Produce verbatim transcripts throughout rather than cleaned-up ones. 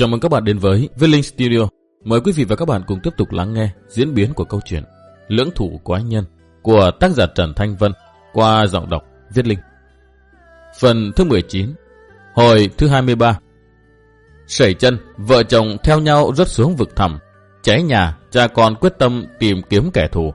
Chào mừng các bạn đến với Viết Linh Studio. Mời quý vị và các bạn cùng tiếp tục lắng nghe diễn biến của câu chuyện Lưỡng Thủ Quái Nhân của tác giả Trần Thanh Vân qua giọng đọc Viết Linh. Phần thứ mười chín, hồi thứ hai mươi ba. Sẩy chân, vợ chồng theo nhau rớt xuống vực thẳm. Cháy nhà, cha con quyết tâm tìm kiếm kẻ thù.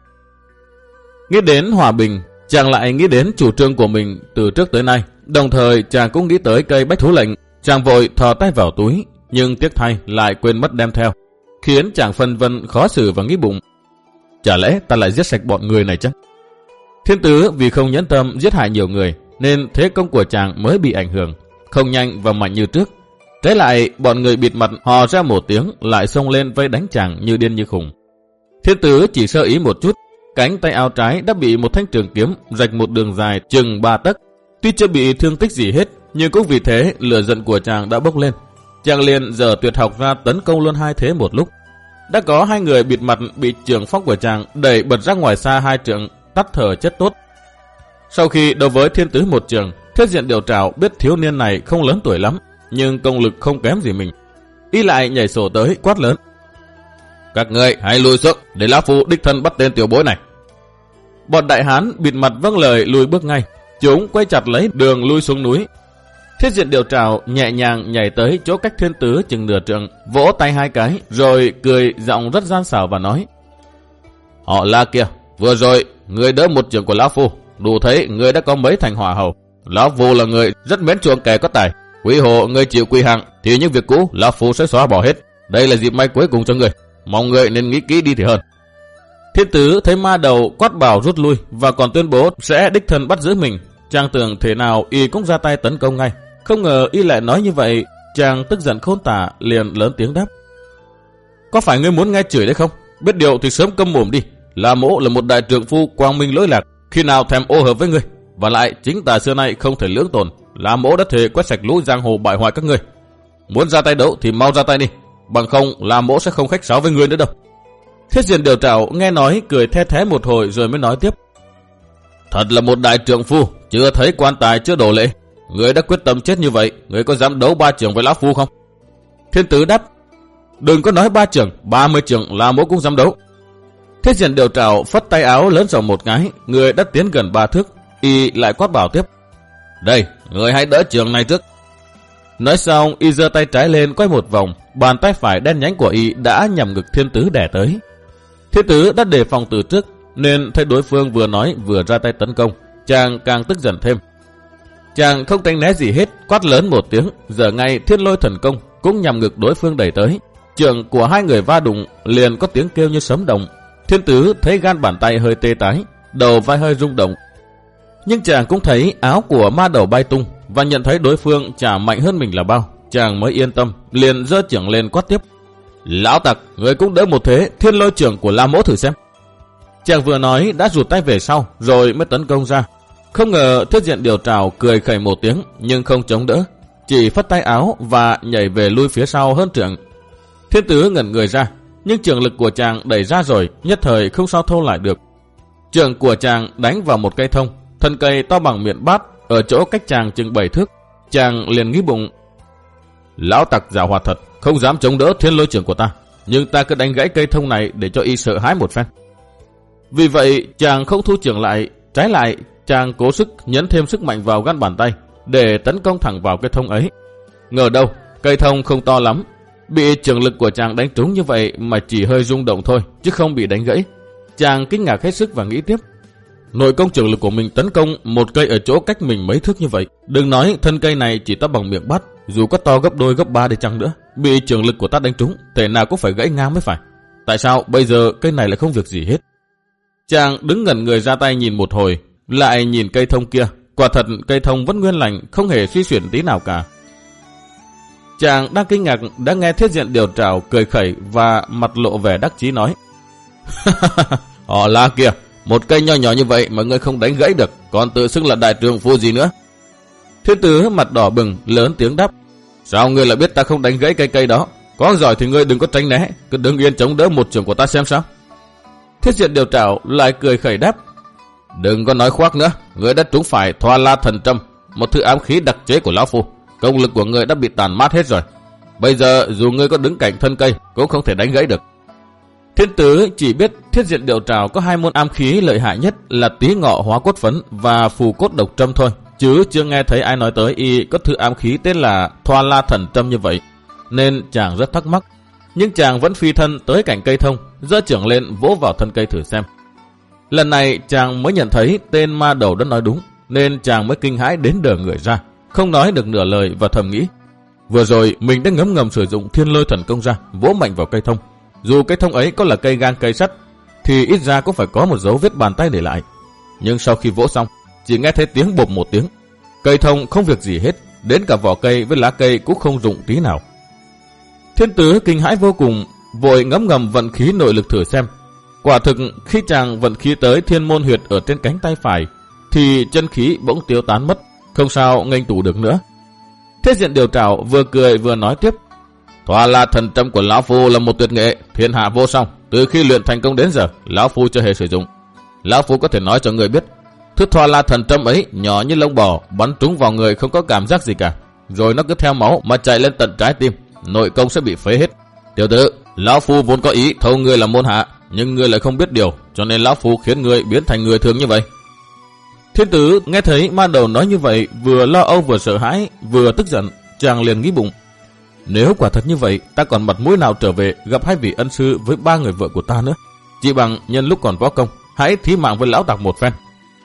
Nghĩ đến hòa bình, chàng lại nghĩ đến chủ trương của mình từ trước tới nay. Đồng thời chàng cũng nghĩ tới cây bách thú lệnh. Chàng vội thò tay vào túi, nhưng tiếc thay lại quên mất đem theo, khiến chàng phân vân khó xử và nghĩ bụng: chả lẽ ta lại giết sạch bọn người này chắc? Thiên tứ vì không nhẫn tâm giết hại nhiều người, nên thế công của chàng mới bị ảnh hưởng, không nhanh và mạnh như trước. Trái lại, bọn người bịt mặt hò ra một tiếng, lại xông lên vây đánh chàng như điên như khùng. Thiên tứ chỉ sơ ý một chút, cánh tay áo trái đã bị một thanh trường kiếm rạch một đường dài chừng ba tấc. Tuy chưa bị thương tích gì hết, nhưng cũng vì thế lửa giận của chàng đã bốc lên. Chàng liền giờ tuyệt học ra tấn công luôn hai thế một lúc. Đã có hai người bịt mặt bị trường phong của chàng đẩy bật ra ngoài xa hai trượng, tắt thở chết tốt. Sau khi đấu với thiên tứ một trường, Thiết Diện Điều Trảo biết thiếu niên này không lớn tuổi lắm, nhưng công lực không kém gì mình. Y lại nhảy sổ tới quát lớn: các người hãy lùi xuống để lão phu đích thân bắt tên tiểu bối này. Bọn đại hán bịt mặt vâng lời lùi bước ngay. Chúng quay chặt lấy đường lui xuống núi. Thiết Diện Điều Trảo nhẹ nhàng nhảy tới chỗ cách thiên tứ chừng nửa trượng, vỗ tay hai cái, rồi cười giọng rất gian xảo và nói: họ La kia, vừa rồi người đỡ một trường của lão phu, đủ thấy người đã có mấy thành hỏa hầu. Lão phu là người rất mến chuộng kẻ có tài, quý hộ người chịu quy hàng, thì những việc cũ lão phu sẽ xóa bỏ hết. Đây là dịp may cuối cùng cho người, mong người nên nghĩ kỹ đi thì hơn. Thiên tứ thấy ma đầu quát bảo rút lui và còn tuyên bố sẽ đích thân bắt giữ mình. Chàng tưởng thế nào y cũng ra tay tấn công ngay, không ngờ y lại nói như vậy. Chàng tức giận khôn tả, liền lớn tiếng đáp: có phải ngươi muốn nghe chửi đấy không? Biết điều thì sớm câm mồm đi. La mỗ là một đại trượng phu quang minh lỗi lạc, khi nào thèm ô hợp với ngươi. Và lại chính ta xưa nay không thể lưỡng tồn. La mỗ đã thề quét sạch lũ giang hồ bại hoại các ngươi. Muốn ra tay đấu thì mau ra tay đi, bằng không La mỗ sẽ không khách sáo với ngươi nữa đâu. Thiết Diện Điều Trảo nghe nói cười the thé một hồi rồi mới nói tiếp: thật là một đại trượng phu, chưa thấy quan tài chưa đổ lễ. Ngươi đã quyết tâm chết như vậy, ngươi có dám đấu ba trường với lão phu không? Thiên tứ đáp: đừng có nói ba trường, ba mươi trường là mỗ cũng dám đấu. Thiết Diện Điều Trảo phất tay áo lớn giọng một cái, người đã tiến gần ba thước. Y lại quát bảo tiếp: đây, người hãy đỡ trường này trước. Nói xong, y giơ tay trái lên quay một vòng, bàn tay phải đen nhánh của y đã nhằm ngực thiên tứ đè tới. Thiên tứ đã đề phòng từ trước, nên thấy đối phương vừa nói vừa ra tay tấn công, chàng càng tức giận thêm. Chàng không tránh né gì hết, quát lớn một tiếng, giờ ngay Thiên Lôi Thần Công cũng nhằm ngực đối phương đẩy tới. Trường của hai người va đụng, liền có tiếng kêu như sấm động. Thiên tứ thấy gan bàn tay hơi tê tái, đầu vai hơi rung động. Nhưng chàng cũng thấy áo của ma đầu bay tung, và nhận thấy đối phương chả mạnh hơn mình là bao. Chàng mới yên tâm, liền giơ chưởng lên quát tiếp: lão tặc, người cũng đỡ một thế Thiên Lôi Trưởng của La mỗ thử xem. Chàng vừa nói đã rụt tay về sau, rồi mới tấn công ra. Không ngờ Thiết Diện Điều Trảo cười khẩy một tiếng, nhưng không chống đỡ, chỉ phất tay áo và nhảy về lui phía sau hơn trượng. Thiên tứ ngẩn người ra, nhưng trường lực của chàng đẩy ra rồi, nhất thời không sao thâu lại được. Trường của chàng đánh vào một cây thông, thân cây to bằng miệng bát, ở chỗ cách chàng chừng bảy thước. Chàng liền nghĩ bụng: lão tặc giàu hoạt thật, không dám chống đỡ Thiên Lôi Trưởng của ta, nhưng ta cứ đánh gãy cây thông này để cho y sợ hãi một phen. Vì vậy chàng không thu trường lại, trái lại chàng cố sức nhấn thêm sức mạnh vào gan bàn tay để tấn công thẳng vào cây thông ấy. Ngờ đâu cây thông không to lắm, bị trường lực của chàng đánh trúng như vậy mà chỉ hơi rung động thôi, chứ không bị đánh gãy. Chàng kinh ngạc hết sức và nghĩ tiếp: nội công trường lực của mình tấn công một cây ở chỗ cách mình mấy thước như vậy, đừng nói thân cây này chỉ to bằng miệng bát, dù có to gấp đôi gấp ba đi chăng nữa, bị trường lực của ta đánh trúng, thể nào cũng phải gãy ngang mới phải. Tại sao bây giờ cây này lại không việc gì hết? Chàng đứng ngẩn người ra tay nhìn một hồi, lại nhìn cây thông kia. Quả thật cây thông vẫn nguyên lành, không hề suy chuyển tí nào cả. Chàng đang kinh ngạc đã nghe Thiết Diện Điều Trảo cười khẩy và mặt lộ vẻ đắc chí nói: họ La kia, một cây nho nhỏ như vậy mà ngươi không đánh gãy được, còn tự xưng là đại trượng phu gì nữa? Thiên tứ mặt đỏ bừng lớn tiếng đáp: sao ngươi lại biết ta không đánh gãy cây cây đó? Có giỏi thì ngươi đừng có tránh né, cứ đứng yên chống đỡ một trường của ta xem sao. Thiết Diện Điều Trảo lại cười khẩy đáp: đừng có nói khoác nữa, ngươi đã trúng phải Thoa La Thần Trâm, một thứ ám khí đặc chế của lão phu. Công lực của ngươi đã bị tàn mát hết rồi. Bây giờ dù ngươi có đứng cạnh thân cây cũng không thể đánh gãy được. Thiên tứ chỉ biết Thiết Diện Điều Trảo có hai môn ám khí lợi hại nhất là Tí Ngọ Hóa Cốt Phấn và Phù Cốt Độc Trâm thôi, chứ chưa nghe thấy ai nói tới y có thứ ám khí tên là Thoa La Thần Trâm như vậy, nên chàng rất thắc mắc. Nhưng chàng vẫn phi thân tới cạnh cây thông, giơ chưởng lên vỗ vào thân cây thử xem. Lần này chàng mới nhận thấy tên ma đầu đã nói đúng, nên chàng mới kinh hãi đến đờ người ra, không nói được nửa lời và thầm nghĩ. Vừa rồi mình đã ngấm ngầm sử dụng Thiên Lôi Thần Công ra, vỗ mạnh vào cây thông. Dù cây thông ấy có là cây gang cây sắt, thì ít ra cũng phải có một dấu vết bàn tay để lại. Nhưng sau khi vỗ xong, chỉ nghe thấy tiếng bộp một tiếng. Cây thông không việc gì hết, đến cả vỏ cây với lá cây cũng không dụng tí nào. Thiên tứ kinh hãi vô cùng, vội ngấm ngầm vận khí nội lực thử xem. Quả thực khi chàng vận khí tới Thiên Môn Huyệt ở trên cánh tay phải, thì chân khí bỗng tiêu tán mất, không sao nghênh tủ được nữa. Thiết Diện Điều Trảo vừa cười vừa nói tiếp. Thoa La Thần Trâm của lão phu là một tuyệt nghệ, thiên hạ vô song. Từ khi luyện thành công đến giờ, lão phu chưa hề sử dụng. Lão phu có thể nói cho người biết, thứ Thoa La Thần Trâm ấy nhỏ như lông bò, bắn trúng vào người không có cảm giác gì cả, rồi nó cứ theo máu mà chạy lên tận trái tim, nội công sẽ bị phế hết. Tiểu tử, lão phu vốn có ý thâu ngươi là môn hạ, nhưng ngươi lại không biết điều, cho nên lão phu khiến ngươi biến thành người thường như vậy. Thiên tử nghe thấy ma đầu nói như vậy, vừa lo âu vừa sợ hãi, vừa tức giận, chàng liền nghĩ bụng. Nếu quả thật như vậy, ta còn mặt mũi nào trở về gặp hai vị ân sư với ba người vợ của ta nữa. Chỉ bằng nhân lúc còn võ công, hãy thí mạng với lão tặc một phen.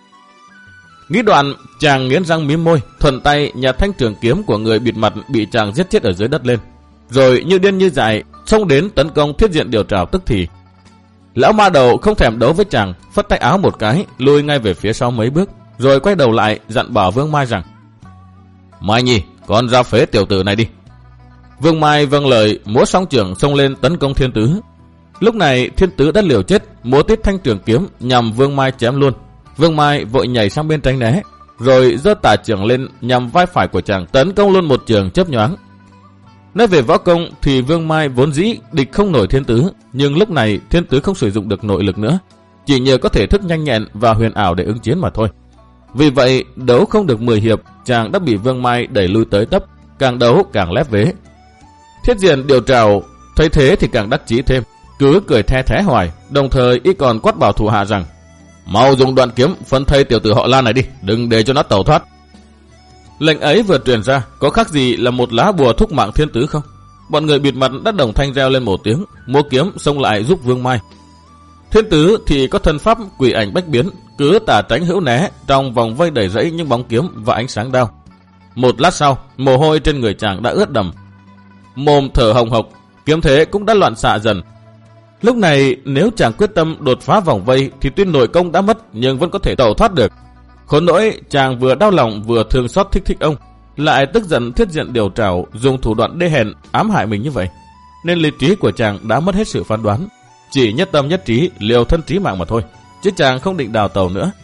Nghĩ đoạn, chàng nghiến răng mím môi, thuận tay nhặt thanh trường kiếm của người bịt mặt bị chàng giết chết ở dưới đất lên, rồi như điên như dại xông đến tấn công Thiết Diện Điều Trảo tức thì. Lão ma đầu không thèm đấu với chàng, phất tay áo một cái, lùi ngay về phía sau mấy bước, rồi quay đầu lại dặn bảo Vương Mai rằng: Mai Nhi, con ra phế tiểu tử này đi. Vương Mai vâng lời, múa song trường xông lên tấn công Thiên Tứ. Lúc này Thiên Tứ đã liều chết, múa tít thanh trường kiếm nhằm Vương Mai chém luôn. Vương Mai vội nhảy sang bên tránh né, rồi giơ tả trường lên nhằm vai phải của chàng tấn công luôn một trường chớp nhoáng. Nói về võ công thì Vương Mai vốn dĩ địch không nổi Thiên Tứ, nhưng lúc này Thiên Tứ không sử dụng được nội lực nữa, chỉ nhờ có thể thức nhanh nhẹn và huyền ảo để ứng chiến mà thôi. Vì vậy đấu không được mười hiệp, chàng đã bị Vương Mai đẩy lui tới tấp, càng đấu càng lép vế. Thiết Diện Điều Trảo thấy thế thì càng đắc chí thêm, cứ cười the thé hoài, đồng thời y còn quát bảo thủ hạ rằng: Mau dùng đoạn kiếm phân thây tiểu tử họ La này đi, đừng để cho nó tẩu thoát. Lệnh ấy vừa truyền ra, có khác gì là một lá bùa thúc mạng Thiên Tứ không? Bọn người bịt mặt đã đồng thanh reo lên một tiếng, múa kiếm xông lại giúp Vương Mai. Thiên Tứ thì có thân pháp quỷ ảnh bách biến, cứ tả tránh hữu né trong vòng vây đầy rẫy những bóng kiếm và ánh sáng đao. Một lát sau, mồ hôi trên người chàng đã ướt đầm, mồm thở hồng hộc, kiếm thế cũng đã loạn xạ dần. Lúc này nếu chàng quyết tâm đột phá vòng vây thì tuy nội công đã mất nhưng vẫn có thể tẩu thoát được. Khốn nỗi chàng vừa đau lòng vừa thương xót thích thích ông, lại tức giận Thiết Diện Điều Trảo dùng thủ đoạn đê hèn ám hại mình như vậy, nên lý trí của chàng đã mất hết sự phán đoán, chỉ nhất tâm nhất trí liều thân trí mạng mà thôi, chứ chàng không định đào tàu nữa.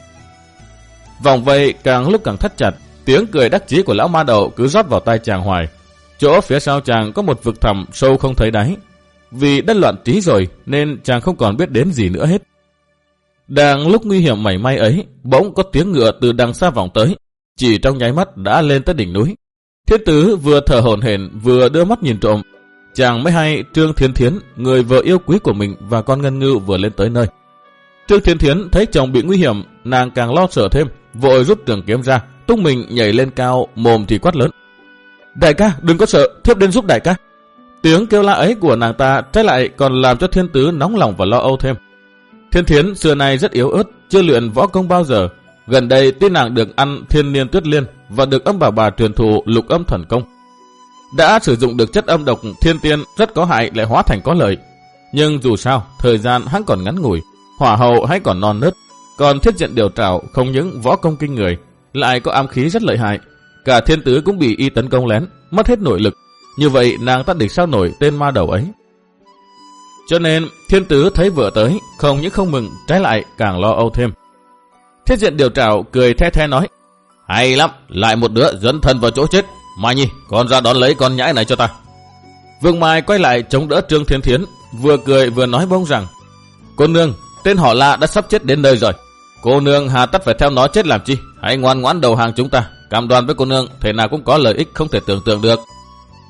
Vòng vây càng lúc càng thắt chặt, tiếng cười đắc chí của lão ma đầu cứ rót vào tai chàng hoài. Chỗ phía sau chàng có một vực thẳm sâu không thấy đáy. Vì đã loạn trí rồi nên chàng không còn biết đến gì nữa hết. Đang lúc nguy hiểm mảy may ấy, bỗng có tiếng ngựa từ đằng xa vọng tới, chỉ trong nháy mắt đã lên tới đỉnh núi. Thiết Tứ vừa thở hổn hển vừa đưa mắt nhìn trộm, chàng mới hay Trương Thiên Thiến, người vợ yêu quý của mình và con Ngân Ngưu vừa lên tới nơi. Trương Thiên Thiến thấy chồng bị nguy hiểm, nàng càng lo sợ thêm, vội rút trường kiếm ra, tung mình nhảy lên cao, mồm thì quát lớn: Đại ca, đừng có sợ, thiếp đến giúp đại ca. Tiếng kêu la ấy của nàng ta trái lại còn làm cho Thiên Tứ nóng lòng và lo âu thêm. Thiên Thiến xưa nay rất yếu ớt, chưa luyện võ công bao giờ. Gần đây tuy nàng được ăn Thiên Niên Tuyết Liên và được âm bà bà truyền thụ Lục Âm Thần Công, đã sử dụng được chất âm độc thiên tiên rất có hại lại hóa thành có lợi. Nhưng dù sao, thời gian hắn còn ngắn ngủi, hỏa hậu hay còn non nớt. Còn Thiết Diện Điều Trảo không những võ công kinh người, lại có ám khí rất lợi hại. Cả Thiên Tứ cũng bị y tấn công lén, mất hết nội lực. Như vậy nàng ta địch sao nổi tên ma đầu ấy. Cho nên Thiên Tứ thấy vợ tới, không những không mừng, trái lại càng lo âu thêm. Thiết Diện Điều Trảo cười the the nói: Hay lắm, lại một đứa dẫn thân vào chỗ chết. Mai Nhi, con ra đón lấy con nhãi này cho ta. Vương Mai quay lại chống đỡ Trương Thiên Thiến, vừa cười vừa nói bông rằng: Cô nương, tên họ La đã sắp chết đến nơi rồi. Cô nương hà tất phải theo nó chết làm chi? Hãy ngoan ngoãn đầu hàng chúng ta, cam đoan với cô nương thể nào cũng có lợi ích không thể tưởng tượng được.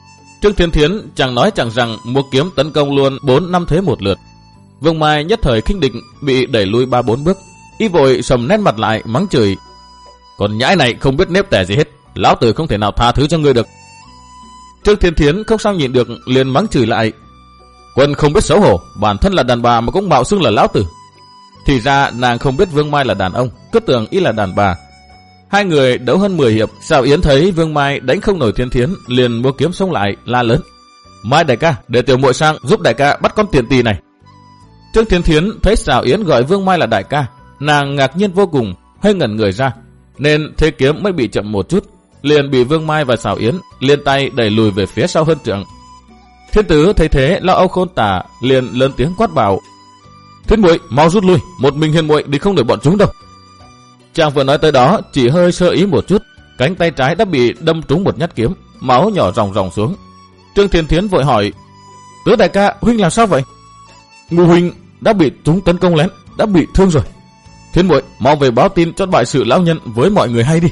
Trương Thiên Thiến chẳng nói chẳng rằng múa kiếm tấn công luôn bốn năm thế một lượt. Vương Mai nhất thời khinh địch, bị đẩy lui ba bốn bước, y vội sầm nét mặt lại mắng chửi: "Còn nhãi này không biết nếp tẻ gì hết, lão tử không thể nào tha thứ cho ngươi được." Trương Thiên Thiến không sao nhịn được, liền mắng chửi lại: "Quân không biết xấu hổ, bản thân là đàn bà mà cũng mạo xưng là lão tử." Thì ra nàng không biết Vương Mai là đàn ông, cứ tưởng y là đàn bà. Hai người đấu hơn mười hiệp, Sào Yến thấy Vương Mai đánh không nổi Thiên Thiến, liền múa kiếm xông lại la lớn: "Mai đại ca, để tiểu muội sang giúp đại ca bắt con tiền tỳ này." Trương Thiên Thiến thấy Sào Yến gọi Vương Mai là đại ca, nàng ngạc nhiên vô cùng, hơi ngẩn người ra, nên thế kiếm mới bị chậm một chút, liền bị Vương Mai và Sào Yến liên tay đẩy lùi về phía sau hơn trượng. Thiên Tứ thấy thế lo âu khôn tả, liền lớn tiếng quát bảo: "Thiên muội mau rút lui, một mình Hiền muội đi không nổi bọn chúng đâu." Chàng vừa nói tới đó, chỉ hơi sơ ý một chút, cánh tay trái đã bị đâm trúng một nhát kiếm, máu nhỏ ròng ròng xuống. Trương Thiên Thiến vội hỏi: "Tứ đại ca, huynh làm sao vậy?" "Ngô huynh đã bị chúng tấn công lén, đã bị thương rồi. Thiên muội mau về báo tin cho bại sự lão nhân với mọi người hay đi."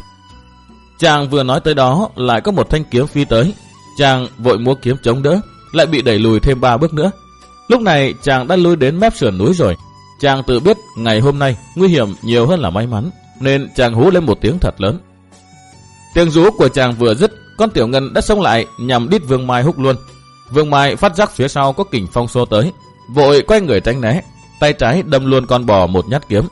Chàng vừa nói tới đó, lại có một thanh kiếm phi tới. Chàng vội múa kiếm chống đỡ, lại bị đẩy lùi thêm ba bước nữa. Lúc này chàng đã lui đến mép sườn núi rồi. Chàng tự biết ngày hôm nay nguy hiểm nhiều hơn là may mắn, nên chàng hú lên một tiếng thật lớn. Tiếng rú của chàng vừa dứt, con Tiểu Ngân đã xông lại nhằm đít Vương Mai húc luôn. Vương Mai phát giác phía sau có kình phong xô tới, vội quay người tránh né, tay trái đâm luôn con bò một nhát kiếm.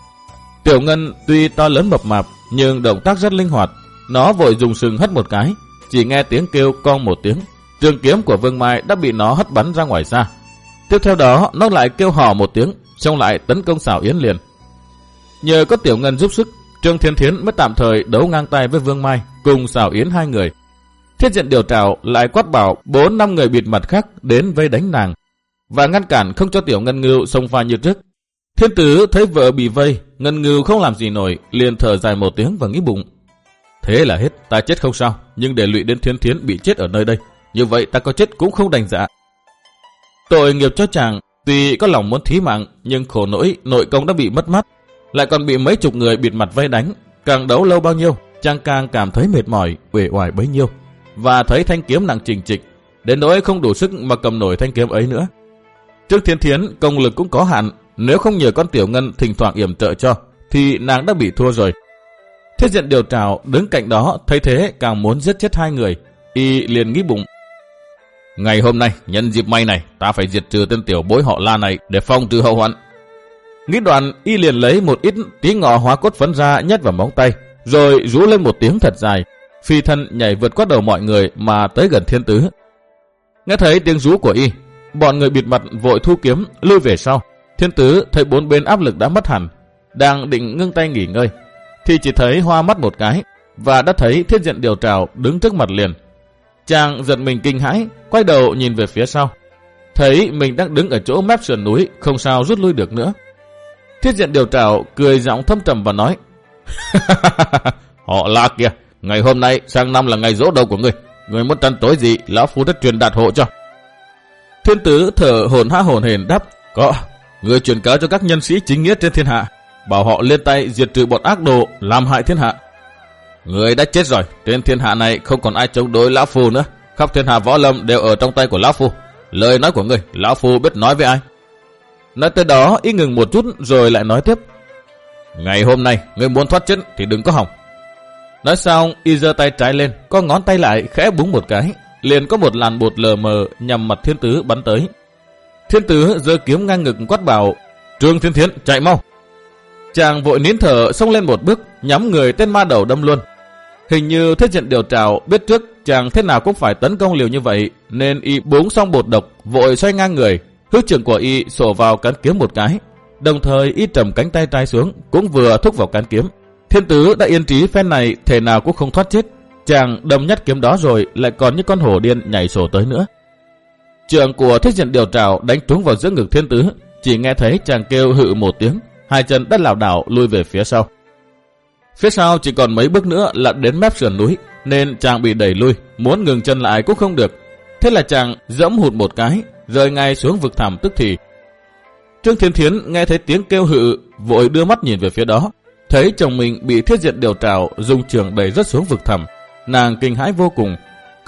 Tiểu Ngân tuy to lớn mập mạp nhưng động tác rất linh hoạt, nó vội dùng sừng hất một cái, chỉ nghe tiếng kêu cong một tiếng, trường kiếm của Vương Mai đã bị nó hất bắn ra ngoài xa. Tiếp theo đó nó lại kêu hò một tiếng, xông lại tấn công Sào Yến liền. Nhờ có Tiểu Ngân giúp sức, Trương Thiên Thiến mới tạm thời đấu ngang tay với Vương Mai cùng Sào Yến hai người. Thiết Diện Điều Trảo lại quát bảo bốn năm người bịt mặt khác đến vây đánh nàng và ngăn cản không cho Tiểu Ngân Ngưu xông pha như trước. Thiên Tứ thấy vợ bị vây, Ngân Ngưu không làm gì nổi, liền thở dài một tiếng và nghĩ bụng: thế là hết, ta chết không sao, nhưng để lụy đến Thiên Thiến bị chết ở nơi đây, như vậy ta có chết cũng không đành dạ. Tội nghiệp cho chàng, tuy có lòng muốn thí mạng, nhưng khổ nỗi nội công đã bị mất mát, lại còn bị mấy chục người bịt mặt vây đánh. Càng đấu lâu bao nhiêu, chàng càng cảm thấy mệt mỏi, uể oải bấy nhiêu, và thấy thanh kiếm nặng trình trịch, đến nỗi không đủ sức mà cầm nổi thanh kiếm ấy nữa. Trương Thiên Thiến công lực cũng có hạn, nếu không nhờ con Tiểu Ngân thỉnh thoảng yểm trợ cho, thì nàng đã bị thua rồi. Thiết Diện Điều Trảo đứng cạnh đó thấy thế càng muốn giết chết hai người, y liền nghĩ bụng: ngày hôm nay nhân dịp may này, ta phải diệt trừ tên tiểu bối họ La này để phòng trừ hậu hoạn. Nghĩ đoạn, y liền lấy một ít tí ngọ hóa cốt phấn ra nhét vào móng tay, rồi rú lên một tiếng thật dài, phi thân nhảy vượt qua đầu mọi người mà tới gần Thiên Tứ. Nghe thấy tiếng rú của y, bọn người bịt mặt vội thu kiếm lui về sau. Thiên Tứ thấy bốn bên áp lực đã mất hẳn, đang định ngưng tay nghỉ ngơi, thì chỉ thấy hoa mắt một cái và đã thấy Thiết Diện Điều Trảo đứng trước mặt liền. Chàng giật mình kinh hãi, quay đầu nhìn về phía sau, thấy mình đang đứng ở chỗ mép sườn núi, không sao rút lui được nữa. Thiết Diện Điều Trảo cười giọng thâm trầm và nói: họ La kìa, ngày hôm nay sang năm là ngày giỗ đầu của ngươi, ngươi muốn trăn tối gì, lão phu đã truyền đạt hộ cho. Thiên Tứ thở hổn há hổn hển đáp: có, ngươi truyền cáo cho các nhân sĩ chính nghĩa trên thiên hạ, bảo họ lên tay diệt trừ bọn ác đồ làm hại thiên hạ. Ngươi đã chết rồi, trên thiên hạ này không còn ai chống đối lão phu nữa, khắp thiên hạ võ lâm đều ở trong tay của lão phu. Lời nói của ngươi, lão phu biết nói với ai? Nói tới đó, y ngừng một chút rồi lại nói tiếp: ngày hôm nay ngươi muốn thoát chết thì đừng có hòng. Nói xong, y giơ tay trái lên, có ngón tay lại khẽ búng một cái, liền có một làn bột lờ mờ nhằm mặt Thiên Tứ bắn tới. Thiên Tứ giơ kiếm ngang ngực quát bảo: Trương Thiên Thiến, chạy mau! Chàng vội nín thở xông lên một bước, nhắm người tên ma đầu đâm luôn. Hình như Thiết Diện Điều Trảo biết trước chàng thế nào cũng phải tấn công liều như vậy, nên y búng xong bột độc, vội xoay ngang người, hước trường của y sổ vào cán kiếm một cái, đồng thời y trầm cánh tay trái xuống, cũng vừa thúc vào cán kiếm. Thiên Tứ đã yên trí phen này thể nào cũng không thoát chết. Chàng đâm nhát kiếm đó rồi lại còn như con hổ điên nhảy sổ tới nữa. Trường của Thiết Diện Điều Trảo đánh trúng vào giữa ngực Thiên Tứ, chỉ nghe thấy chàng kêu hự một tiếng, hai chân đất lảo đảo lui về phía sau. Phía sau chỉ còn mấy bước nữa là đến mép sườn núi, nên chàng bị đẩy lui, muốn ngừng chân lại cũng không được. Thế là chàng giẫm hụt một cái, rơi ngay xuống vực thẳm tức thì. Trương Thiên Thiến nghe thấy tiếng kêu hự, vội đưa mắt nhìn về phía đó, thấy chồng mình bị Thiết Diện Điều Trảo dùng trường đẩy rất xuống vực thẳm, nàng kinh hãi vô cùng,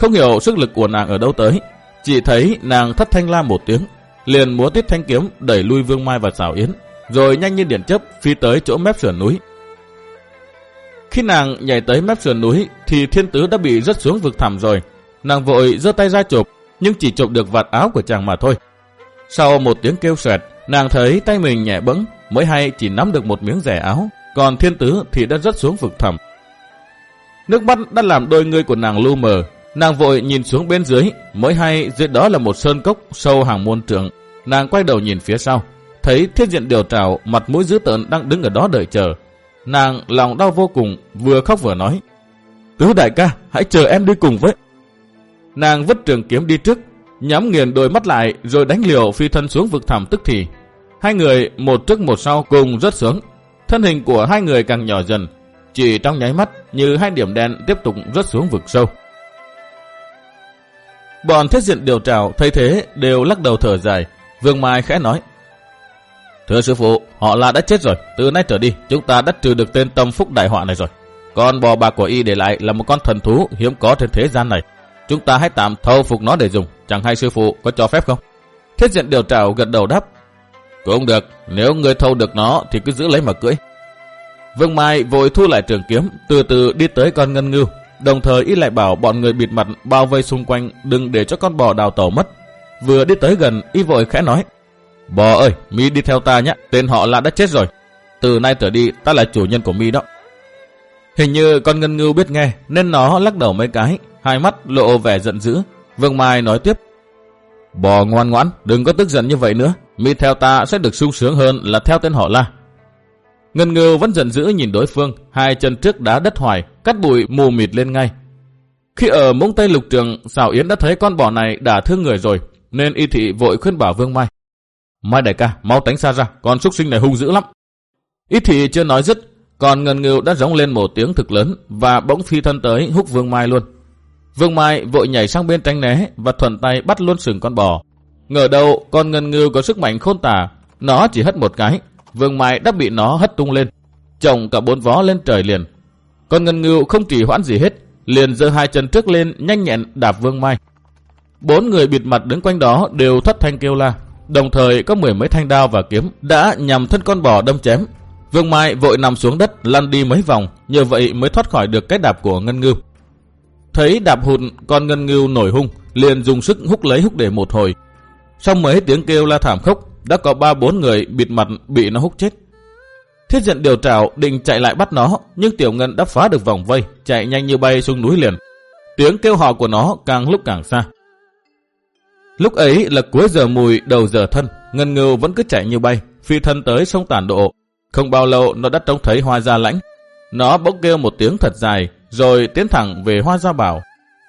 Không hiểu sức lực của nàng ở đâu tới, chỉ thấy nàng thất thanh la một tiếng, liền múa tiết thanh kiếm đẩy lui Vương Mai và Sảo Yến, rồi nhanh như điện chớp phi tới chỗ mép sườn núi. Khi nàng nhảy tới mép sườn núi thì Thiên Tứ đã bị rớt xuống vực thẳm rồi. Nàng vội giơ tay ra chụp, nhưng chỉ chụp được vạt áo của chàng mà thôi. Sau một tiếng kêu xoẹt, nàng thấy tay mình nhẹ bẫng, mới hay chỉ nắm được một miếng rẻ áo, còn Thiên Tứ thì đã rớt xuống vực thẳm. Nước mắt đã làm đôi ngươi của nàng lu mờ. Nàng vội nhìn xuống bên dưới, mới hay dưới đó là một sơn cốc sâu hàng muôn trượng. Nàng quay đầu nhìn phía sau, thấy Thiết Diện Điều Trảo mặt mũi dữ tợn đang đứng ở đó đợi chờ. Nàng lòng đau vô cùng, vừa khóc vừa nói: Tứ đại ca, hãy chờ em đi cùng với. Nàng vứt trường kiếm đi trước, nhắm nghiền đôi mắt lại rồi đánh liều phi thân xuống vực thẳm tức thì. Hai người một trước một sau cùng rớt xuống. Thân hình của hai người càng nhỏ dần, chỉ trong nháy mắt như hai điểm đen tiếp tục rớt xuống vực sâu. Bọn Thiết Diện Điều Trảo thấy thế đều lắc đầu thở dài. Vương Mai khẽ nói: Thưa sư phụ, họ là đã chết rồi. Từ nay trở đi chúng ta đã trừ được tên tâm phúc đại họa này rồi. Còn bò bạc của y để lại là một con thần thú hiếm có trên thế gian này. Chúng ta hãy tạm thâu phục nó để dùng, chẳng hay sư phụ có cho phép không? Thiết Diện Điều Trảo gật đầu đáp: Cũng được, nếu ngươi thâu được nó thì cứ giữ lấy mà cưỡi. Vương Mai vội thu lại trường kiếm, từ từ đi tới con ngân ngưu. Đồng thời y lại bảo bọn người bịt mặt bao vây xung quanh, đừng để cho con bò đào tẩu mất. Vừa đi tới gần, y vội khẽ nói: Bò ơi, mi đi theo ta nhé, tên họ là đã chết rồi. Từ nay trở đi ta là chủ nhân của mi đó. Hình như con ngân ngưu biết nghe nên nó lắc đầu mấy cái, hai mắt lộ vẻ giận dữ. Vương Mai nói tiếp: Bò ngoan ngoãn, đừng có tức giận như vậy nữa. Mi theo ta sẽ được sung sướng hơn là theo tên họ La. Ngân ngưu vẫn giận dữ nhìn đối phương, hai chân trước đá đất hoài, cắt bụi mù mịt lên ngay. Khi ở Mông Tây Lục Trường, Sảo Yến đã thấy con bò này đả thương người rồi, nên y thị vội khuyên bảo Vương Mai: Mai đại ca, mau tránh xa ra, con súc sinh này hung dữ lắm. Y thị chưa nói dứt, còn ngân ngưu đã rống lên một tiếng thực lớn và bỗng phi thân tới húc Vương Mai luôn. Vương Mai vội nhảy sang bên tránh né và thuận tay bắt luôn sừng con bò. Ngờ đâu con ngân ngưu có sức mạnh khôn tả, nó chỉ hất một cái, Vương Mai đã bị nó hất tung lên, chồng cả bốn vó lên trời liền. Con ngân ngưu không trì hoãn gì hết, liền giơ hai chân trước lên nhanh nhẹn đạp Vương Mai. Bốn người bịt mặt đứng quanh đó đều thất thanh kêu la, đồng thời có mười mấy thanh đao và kiếm đã nhằm thân con bò đâm chém. Vương Mai vội nằm xuống đất lăn đi mấy vòng, nhờ vậy mới thoát khỏi được cái đạp của ngân ngưu. Thấy đạp hụt, con ngân ngưu nổi hung, liền dùng sức húc lấy húc để một hồi. Sau mấy tiếng kêu la thảm khốc, đã có ba bốn người bịt mặt bị nó húc chết. Thiết Diện Điều Trảo định chạy lại bắt nó, nhưng Tiểu Ngân đã phá được vòng vây, chạy nhanh như bay xuống núi liền. Tiếng kêu hò của nó càng lúc càng xa. Lúc ấy là cuối giờ mùi đầu giờ thân, ngân ngưu vẫn cứ chạy như bay, phi thân tới sông Tản Độ. Không bao lâu nó đã trông thấy Hoa Gia Lãnh. Nó bỗng kêu một tiếng thật dài, rồi tiến thẳng về Hoa Gia Bảo.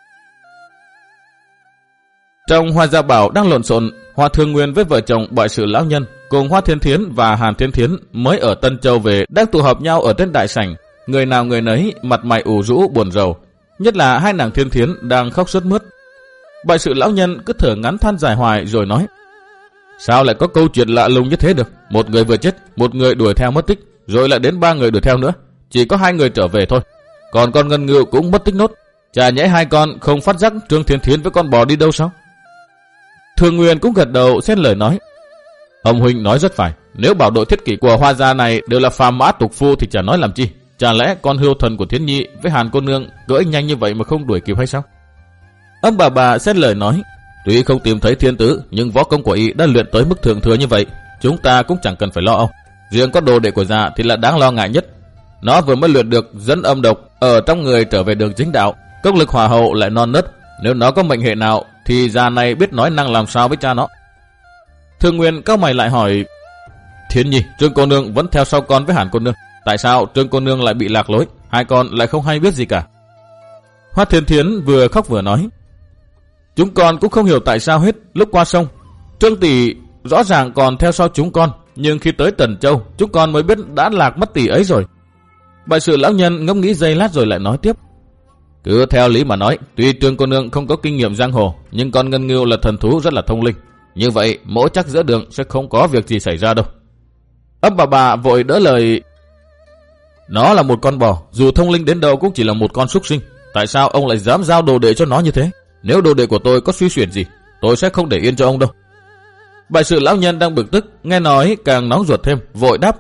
Trong Hoa Gia Bảo đang lộn xộn, Hoa Thương Nguyên với vợ chồng Bại Sự Lão Nhân cùng Hoa Thiên Thiến và Hàn Thiên Thiến mới ở Tân Châu về đang tụ họp nhau ở trên đại sảnh. Người nào người nấy mặt mày ủ rũ buồn rầu, nhất là hai nàng Thiên Thiến đang khóc sướt mướt. Bại Sự Lão Nhân cứ thở ngắn than dài hoài rồi nói: Sao lại có câu chuyện lạ lùng như thế được? Một người vừa chết, một người đuổi theo mất tích, rồi lại đến ba người đuổi theo nữa, chỉ có hai người trở về thôi. Còn con ngân ngưu cũng mất tích nốt. Chả nhẽ hai con không phát giác Trương Thiên Thiến với con bò đi đâu sao? Thương Nguyên cũng gật đầu xen lời nói: Ông huynh nói rất phải, nếu bảo đội thiết kỷ của Hoa Gia này đều là phàm mã tục phu thì chả nói làm chi. Chả lẽ con hươu thần của Thiến Nhi với Hàn cô nương cưỡi nhanh như vậy mà không đuổi kịp hay sao? Ông bà bà xen lời nói: Tuy không tìm thấy Thiên Tứ, nhưng võ công của y đã luyện tới mức thượng thừa như vậy, chúng ta cũng chẳng cần phải lo âu. Riêng có đồ đệ của già thì là đáng lo ngại nhất. Nó vừa mới luyện được dẫn âm độc ở trong người trở về đường chính đạo, công lực hỏa hậu lại non nớt. Nếu nó có mệnh hệ nào thì già này biết nói năng làm sao với cha nó. Thương Nguyên cau mày lại hỏi: Thiến Nhi, Trương cô nương vẫn theo sau con với Hàn cô nương, tại sao Trương cô nương lại bị lạc lối, hai con lại không hay biết gì cả? Hoa Thiên Thiến vừa khóc vừa nói: Chúng con cũng không hiểu tại sao hết. Lúc qua sông, Trương tỷ rõ ràng còn theo sau chúng con, nhưng khi tới Tần Châu, chúng con mới biết đã lạc mất tỷ ấy rồi. Bại Sự Lão Nhân ngẫm nghĩ giây lát rồi lại nói tiếp: Cứ theo lý mà nói, tuy Trương cô nương không có kinh nghiệm giang hồ, nhưng con ngân ngưu là thần thú rất là thông linh. Như vậy, mỗi chắc giữa đường sẽ không có việc gì xảy ra đâu. Ấp bà bà vội đỡ lời: Nó là một con bò, dù thông linh đến đâu cũng chỉ là một con súc sinh. Tại sao ông lại dám giao đồ đệ cho nó như thế? Nếu đồ đệ của tôi có suy xuyển gì, tôi sẽ không để yên cho ông đâu. Bại sự lão nhân đang bực tức, nghe nói càng nóng ruột thêm, vội đáp.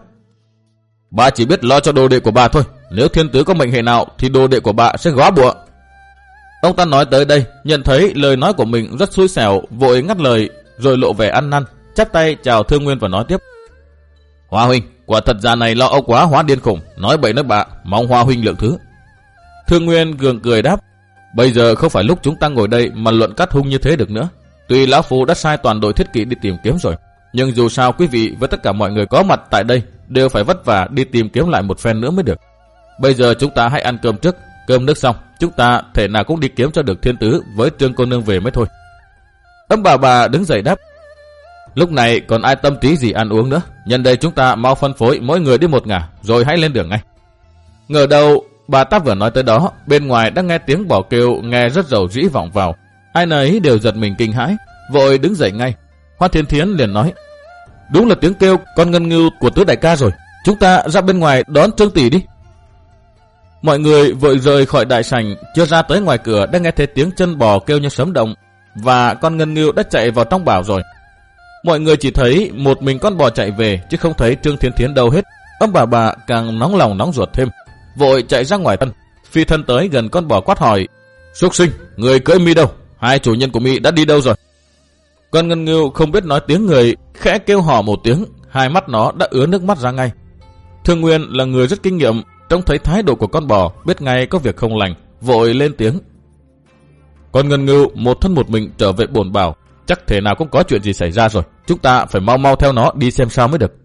Bà chỉ biết lo cho đồ đệ của bà thôi. Nếu thiên tứ có mệnh hệ nào thì đồ đệ của bà sẽ góa bụa. Ông ta nói tới đây, nhận thấy lời nói của mình rất xui xẻo, vội ngắt lời, rồi lộ vẻ ăn năn, chắp tay chào Thương Nguyên và nói tiếp. Hoa huynh, quả thật già này lo âu quá hóa điên khủng, nói bậy nói bạ, mong Hoa huynh lượng thứ. Thương Nguyên gượng cười đáp. Bây giờ không phải lúc chúng ta ngồi đây mà luận cắt hung như thế được nữa. Tuy lão phu đã sai toàn đội thiết kỵ đi tìm kiếm rồi, nhưng dù sao quý vị với tất cả mọi người có mặt tại đây đều phải vất vả đi tìm kiếm lại một phen nữa mới được. Bây giờ chúng ta hãy ăn cơm trước, cơm nước xong, chúng ta thể nào cũng đi kiếm cho được thiên tứ với Trương cô nương về mới thôi. Âm bà bà đứng dậy đáp. Lúc này còn ai tâm trí gì ăn uống nữa, nhân đây chúng ta mau phân phối mỗi người đi một ngả, rồi hãy lên đường ngay. Ngờ đầu bà ta vừa nói tới đó, bên ngoài đã nghe tiếng bò kêu nghe rất rầu rĩ vọng vào. Ai nấy đều giật mình kinh hãi, vội đứng dậy ngay. Hoa Thiên Thiến liền nói. Đúng là tiếng kêu con ngân ngưu của tứ đại ca rồi, chúng ta ra bên ngoài đón Trương tỷ đi. Mọi người vội rời khỏi đại sảnh, chưa ra tới ngoài cửa đã nghe thấy tiếng chân bò kêu như sấm động, và con ngân ngưu đã chạy vào trong bảo rồi. Mọi người chỉ thấy một mình con bò chạy về, chứ không thấy Trương Thiên Thiến đâu hết. Ông bà bà càng nóng lòng nóng ruột thêm, vội chạy ra ngoài thân, phi thân tới gần con bò quát hỏi. Súc sinh, người cưỡi mi đâu? Hai chủ nhân của mi đã đi đâu rồi? Con ngân ngưu không biết nói tiếng người, khẽ kêu hò một tiếng, hai mắt nó đã ứa nước mắt ra ngay. Thương Nguyên là người rất kinh nghiệm, trông thấy thái độ của con bò, biết ngay có việc không lành, vội lên tiếng. Con ngân ngưu một thân một mình trở về bổn bảo, chắc thể nào cũng có chuyện gì xảy ra rồi, chúng ta phải mau mau theo nó đi xem sao mới được.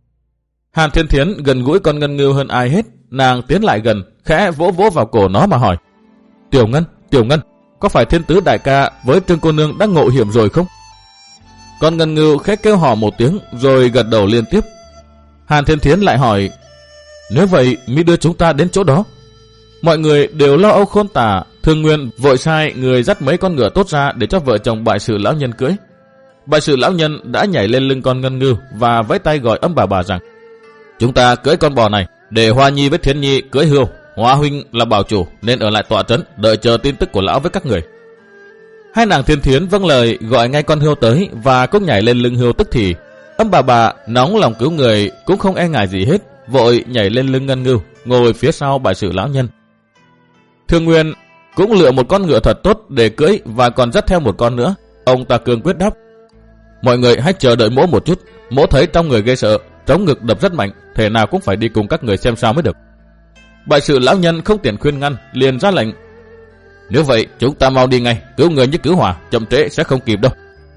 Hàn Thiên Thiến gần gũi con ngân ngưu hơn ai hết, nàng tiến lại gần, khẽ vỗ vỗ vào cổ nó mà hỏi. Tiểu Ngân, Tiểu Ngân, có phải thiên tứ đại ca với Trương cô nương đã ngộ hiểm rồi không? Con ngân ngưu khẽ kêu hò một tiếng rồi gật đầu liên tiếp. Hàn Thiên Thiến lại hỏi. Nếu vậy mi đưa chúng ta đến chỗ đó. Mọi người đều lo âu khôn tả. Thương Nguyên vội sai người dắt mấy con ngựa tốt ra để cho vợ chồng bại sự lão nhân cưỡi. Bại sự lão nhân đã nhảy lên lưng con ngân ngưu và vẫy tay gọi Âm bà bà rằng. Chúng ta cưỡi con bò này để Hoa Nhi với Thiến Nhi cưỡi hươu. Hoa huynh là bảo chủ nên ở lại tọa trấn đợi chờ tin tức của lão với các người. Hai nàng Thiên Thiến vâng lời gọi ngay con hươu tới và cũng nhảy lên lưng hươu tức thì. Âm bà bà nóng lòng cứu người cũng không e ngại gì hết, vội nhảy lên lưng ngân ngưu ngồi phía sau bại sự lão nhân. Thương Nguyên cũng lựa một con ngựa thật tốt để cưỡi và còn dắt theo một con nữa. Ông ta cương quyết đáp. Mọi người hãy chờ đợi mỗ một chút, mỗ thấy trong người gây sợ, trống ngực đập rất mạnh, thể nào cũng phải đi cùng các người xem sao mới được. Bại sự lão nhân không tiện khuyên ngăn, liền ra lệnh. Nếu vậy chúng ta mau đi ngay, cứu người như cứu hỏa, chậm trễ sẽ không kịp đâu.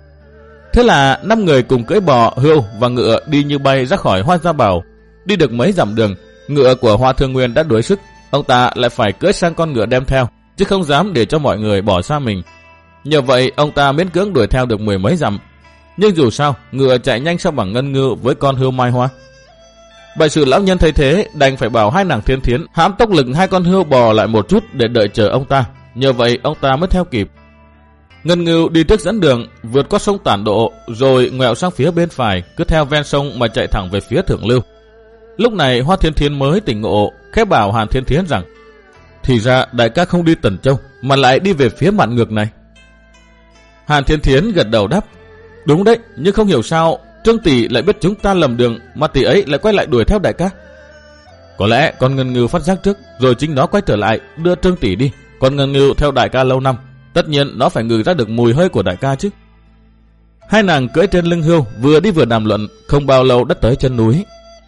Thế là năm người cùng cưỡi bò, hươu và ngựa đi như bay ra khỏi Hoa Gia Bảo. Đi được mấy dặm đường, ngựa của Hoa Thương Nguyên đã đuối sức, ông ta lại phải cưỡi sang con ngựa đem theo, chứ không dám để cho mọi người bỏ xa mình. Nhờ vậy ông ta miễn cưỡng đuổi theo được mười mấy dặm. Nhưng dù sao, ngựa chạy nhanh sao bằng ngân ngưu với con hươu mai hoa. Bại sự lão nhân thấy thế đành phải bảo hai nàng Thiên Thiến hãm tốc lực hai con hươu bò lại một chút để đợi chờ ông ta. Nhờ vậy ông ta mới theo kịp. Ngân ngưu đi trước dẫn đường, vượt qua sông Tản Độ, rồi ngoẹo sang phía bên phải, cứ theo ven sông mà chạy thẳng về phía Thượng Lưu. Lúc này Hoa Thiên Thiến mới tỉnh ngộ, khẽ bảo Hàn Thiên Thiến rằng: thì ra đại ca không đi Tần Châu mà lại đi về phía mạn ngược này. Hàn Thiên Thiến gật đầu đáp: đúng đấy, nhưng không hiểu sao Trương tỷ lại biết chúng ta lầm đường mà tỷ ấy lại quay lại đuổi theo đại ca. Có lẽ con ngân ngưu phát giác trước, rồi chính nó quay trở lại đưa Trương tỷ đi. Con ngân ngưu theo đại ca lâu năm, tất nhiên nó phải ngửi ra được mùi hơi của đại ca chứ. Hai nàng cưỡi trên lưng hươu, vừa đi vừa đàm luận, không bao lâu đã tới chân núi.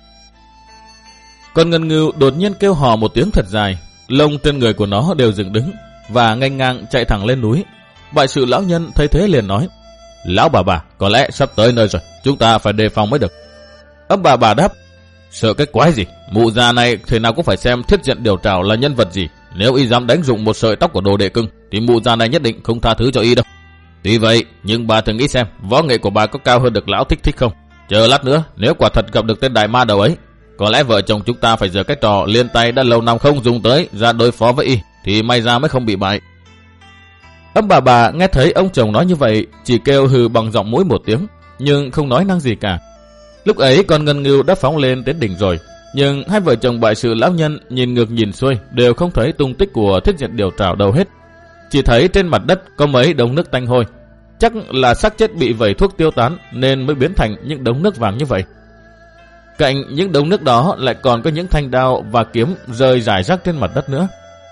Con ngân ngưu đột nhiên kêu hò một tiếng thật dài, lông trên người của nó đều dựng đứng và nghênh ngang chạy thẳng lên núi. Bại sự lão nhân thấy thế liền nói: lão bà bà, có lẽ sắp tới nơi rồi, chúng ta phải đề phòng mới được. Âm bà bà đáp: sợ cái quái gì, mụ già này thế nào cũng phải xem Thiết Diện Điều Trảo là nhân vật gì. Nếu y dám đánh dụng một sợi tóc của đồ đệ cưng thì mụ già này nhất định không tha thứ cho y đâu. Tuy vậy nhưng bà thử nghĩ xem võ nghệ của bà có cao hơn được lão Thích Thích không. Chờ lát nữa nếu quả thật gặp được tên đại ma đầu ấy, có lẽ vợ chồng chúng ta phải giở cái trò liên tay đã lâu năm không dùng tới ra đối phó với y, thì may ra mới không bị bại. Âm bà bà nghe thấy ông chồng nói như vậy, chỉ kêu hừ bằng giọng mũi một tiếng, nhưng không nói năng gì cả. Lúc ấy con ngân ngưu đã phóng lên đến đỉnh rồi, nhưng hai vợ chồng bại sự lão nhân nhìn ngược nhìn xuôi đều không thấy tung tích của Thiết Diện Điều Trảo đâu hết. chỉ thấy trên mặt đất có mấy đống nước tanh hôi. Chắc là xác chết bị vẩy thuốc tiêu tán nên mới biến thành những đống nước vàng như vậy. Cạnh những đống nước đó lại còn có những thanh đao và kiếm rơi rải rác trên mặt đất nữa.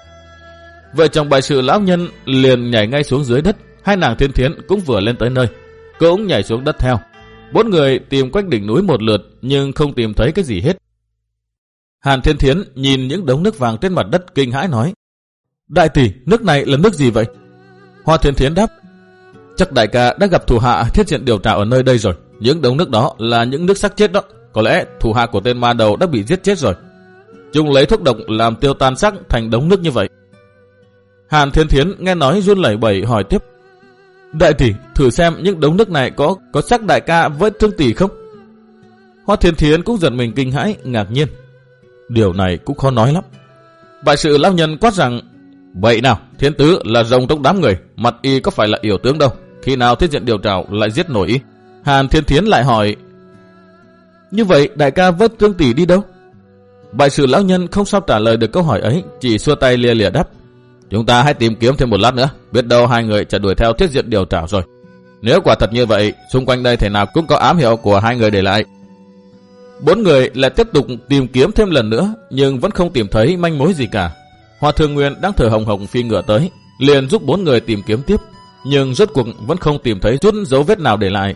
Vợ chồng bại sự lão nhân liền nhảy ngay xuống dưới đất. Hai nàng Thiên Thiến cũng vừa lên tới nơi, cũng nhảy xuống đất theo. Bốn người tìm quanh đỉnh núi một lượt nhưng không tìm thấy cái gì hết. Hàn Thiên Thiến nhìn những đống nước vàng trên mặt đất kinh hãi nói: Đại tỷ, nước này là nước gì vậy? Hoa Thiên Thiến đáp: Chắc đại ca đã gặp thủ hạ thiết diện điều tra ở nơi đây rồi. Những đống nước đó là những nước xác chết đó. Có lẽ thủ hạ của tên ma đầu đã bị giết chết rồi. Chúng lấy thuốc độc làm tiêu tan xác thành đống nước như vậy. Hàn Thiên Thiến nghe nói run lẩy bẩy hỏi tiếp: Đại tỷ, thử xem những đống nước này có có xác đại ca với Trương tỷ không? Hoa Thiên Thiến cũng giật mình kinh hãi, ngạc nhiên. Điều này cũng khó nói lắm. Bại sự lão nhân quát rằng: Vậy nào, Thiên tứ là rồng trong đám người, mặt y có phải là yểu tướng đâu. Khi nào thiết diện điều tra lại giết nổi y? Hàn Thiên Thiến lại hỏi: Như vậy đại ca với Trương tỷ đi đâu? Bại sự lão nhân không sao trả lời được câu hỏi ấy, chỉ xua tay lia lịa đáp: Chúng ta hãy tìm kiếm thêm một lát nữa, biết đâu hai người sẽ đuổi theo thiết diện điều tra rồi. Nếu quả thật như vậy, xung quanh đây thể nào cũng có ám hiệu của hai người để lại. Bốn người lại tiếp tục tìm kiếm thêm lần nữa, nhưng vẫn không tìm thấy manh mối gì cả. Hoa Thương Nguyên đang thở hồng hộc phi ngựa tới, liền giúp bốn người tìm kiếm tiếp, nhưng rốt cuộc vẫn không tìm thấy chút dấu vết nào để lại.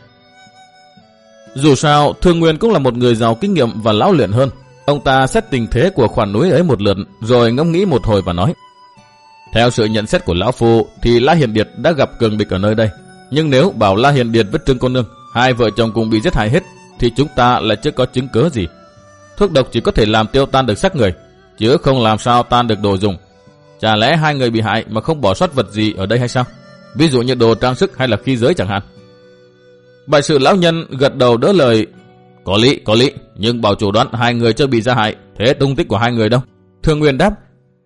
Dù sao, Thương Nguyên cũng là một người giàu kinh nghiệm và lão luyện hơn. Ông ta xét tình thế của khoản núi ấy một lượt, rồi ngẫm nghĩ một hồi và nói: Theo sự nhận xét của lão phu thì La Hiền Điệt đã gặp cường địch ở nơi đây. Nhưng nếu bảo La Hiền Điệt với Trương cô nương, hai vợ chồng cùng bị giết hại hết, thì chúng ta lại chưa có chứng cớ gì. Thuốc độc chỉ có thể làm tiêu tan được xác người, chứ không làm sao tan được đồ dùng. Chả lẽ hai người bị hại mà không bỏ sót vật gì ở đây hay sao? Ví dụ như đồ trang sức hay là khí giới chẳng hạn. Bại sự lão nhân gật đầu đỡ lời: Có lý, có lý, nhưng bảo chủ đoán hai người chưa bị gia hại. Thế tung tích của hai người đâu? Thương Nguyên đáp: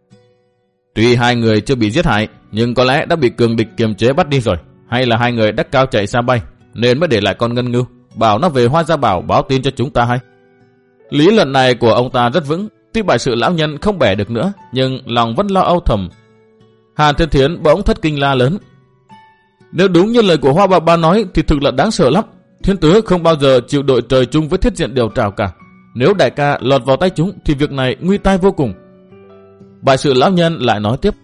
Tuy hai người chưa bị giết hại, nhưng có lẽ đã bị cường địch kiềm chế bắt đi rồi. Hay là hai người đã cao chạy xa bay, nên mới để lại con ngân ngưu, bảo nó về Hoa Gia Bảo báo tin cho chúng ta hay. Lý luận này của ông ta rất vững. Tuy bại sự lão nhân không bẻ được nữa, nhưng lòng vẫn lo âu thầm. Hàn Thiên Thiến bỗng thất kinh la lớn: Nếu đúng như lời của Hoa bà ba nói thì thực là đáng sợ lắm. Thiên tứ không bao giờ chịu đội trời chung với thiết diện điều tra cả. Nếu đại ca lọt vào tay chúng thì việc này nguy tai vô cùng. Bại sự lão nhân lại nói tiếp: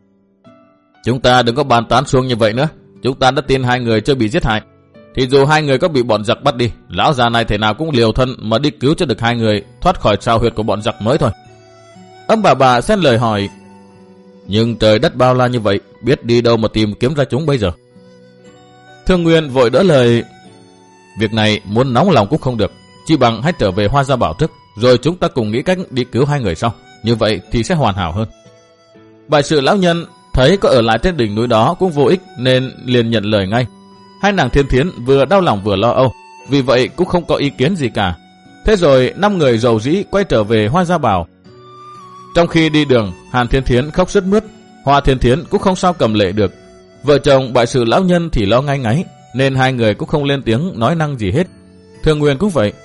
Chúng ta đừng có bàn tán xuống như vậy nữa. Chúng ta đã tin hai người chưa bị giết hại, thì dù hai người có bị bọn giặc bắt đi, lão già này thể nào cũng liều thân mà đi cứu cho được hai người thoát khỏi sao huyệt của bọn giặc mới thôi. Âm bà bà xen lời hỏi: Nhưng trời đất bao la như vậy, biết đi đâu mà tìm kiếm ra chúng bây giờ? Thương Nguyên vội đỡ lời: Việc này muốn nóng lòng cũng không được, chỉ bằng hãy trở về Hoa Gia Bảo trước, rồi chúng ta cùng nghĩ cách đi cứu hai người sau. Như vậy thì sẽ hoàn hảo hơn. Bại sự lão nhân thấy có ở lại trên đỉnh núi đó cũng vô ích, nên liền nhận lời ngay. Hai nàng Thiên Thiến vừa đau lòng vừa lo âu, vì vậy cũng không có ý kiến gì cả. Thế rồi năm người rầu rĩ quay trở về Hoa Gia Bảo. Trong khi đi đường, Hàn Thiên Thiến khóc sướt mướt, Hoa Thiên Thiến cũng không sao cầm lệ được. Vợ chồng bại sự lão nhân thì lo ngay ngáy, nên hai người cũng không lên tiếng nói năng gì hết. Thương Nguyên cũng vậy.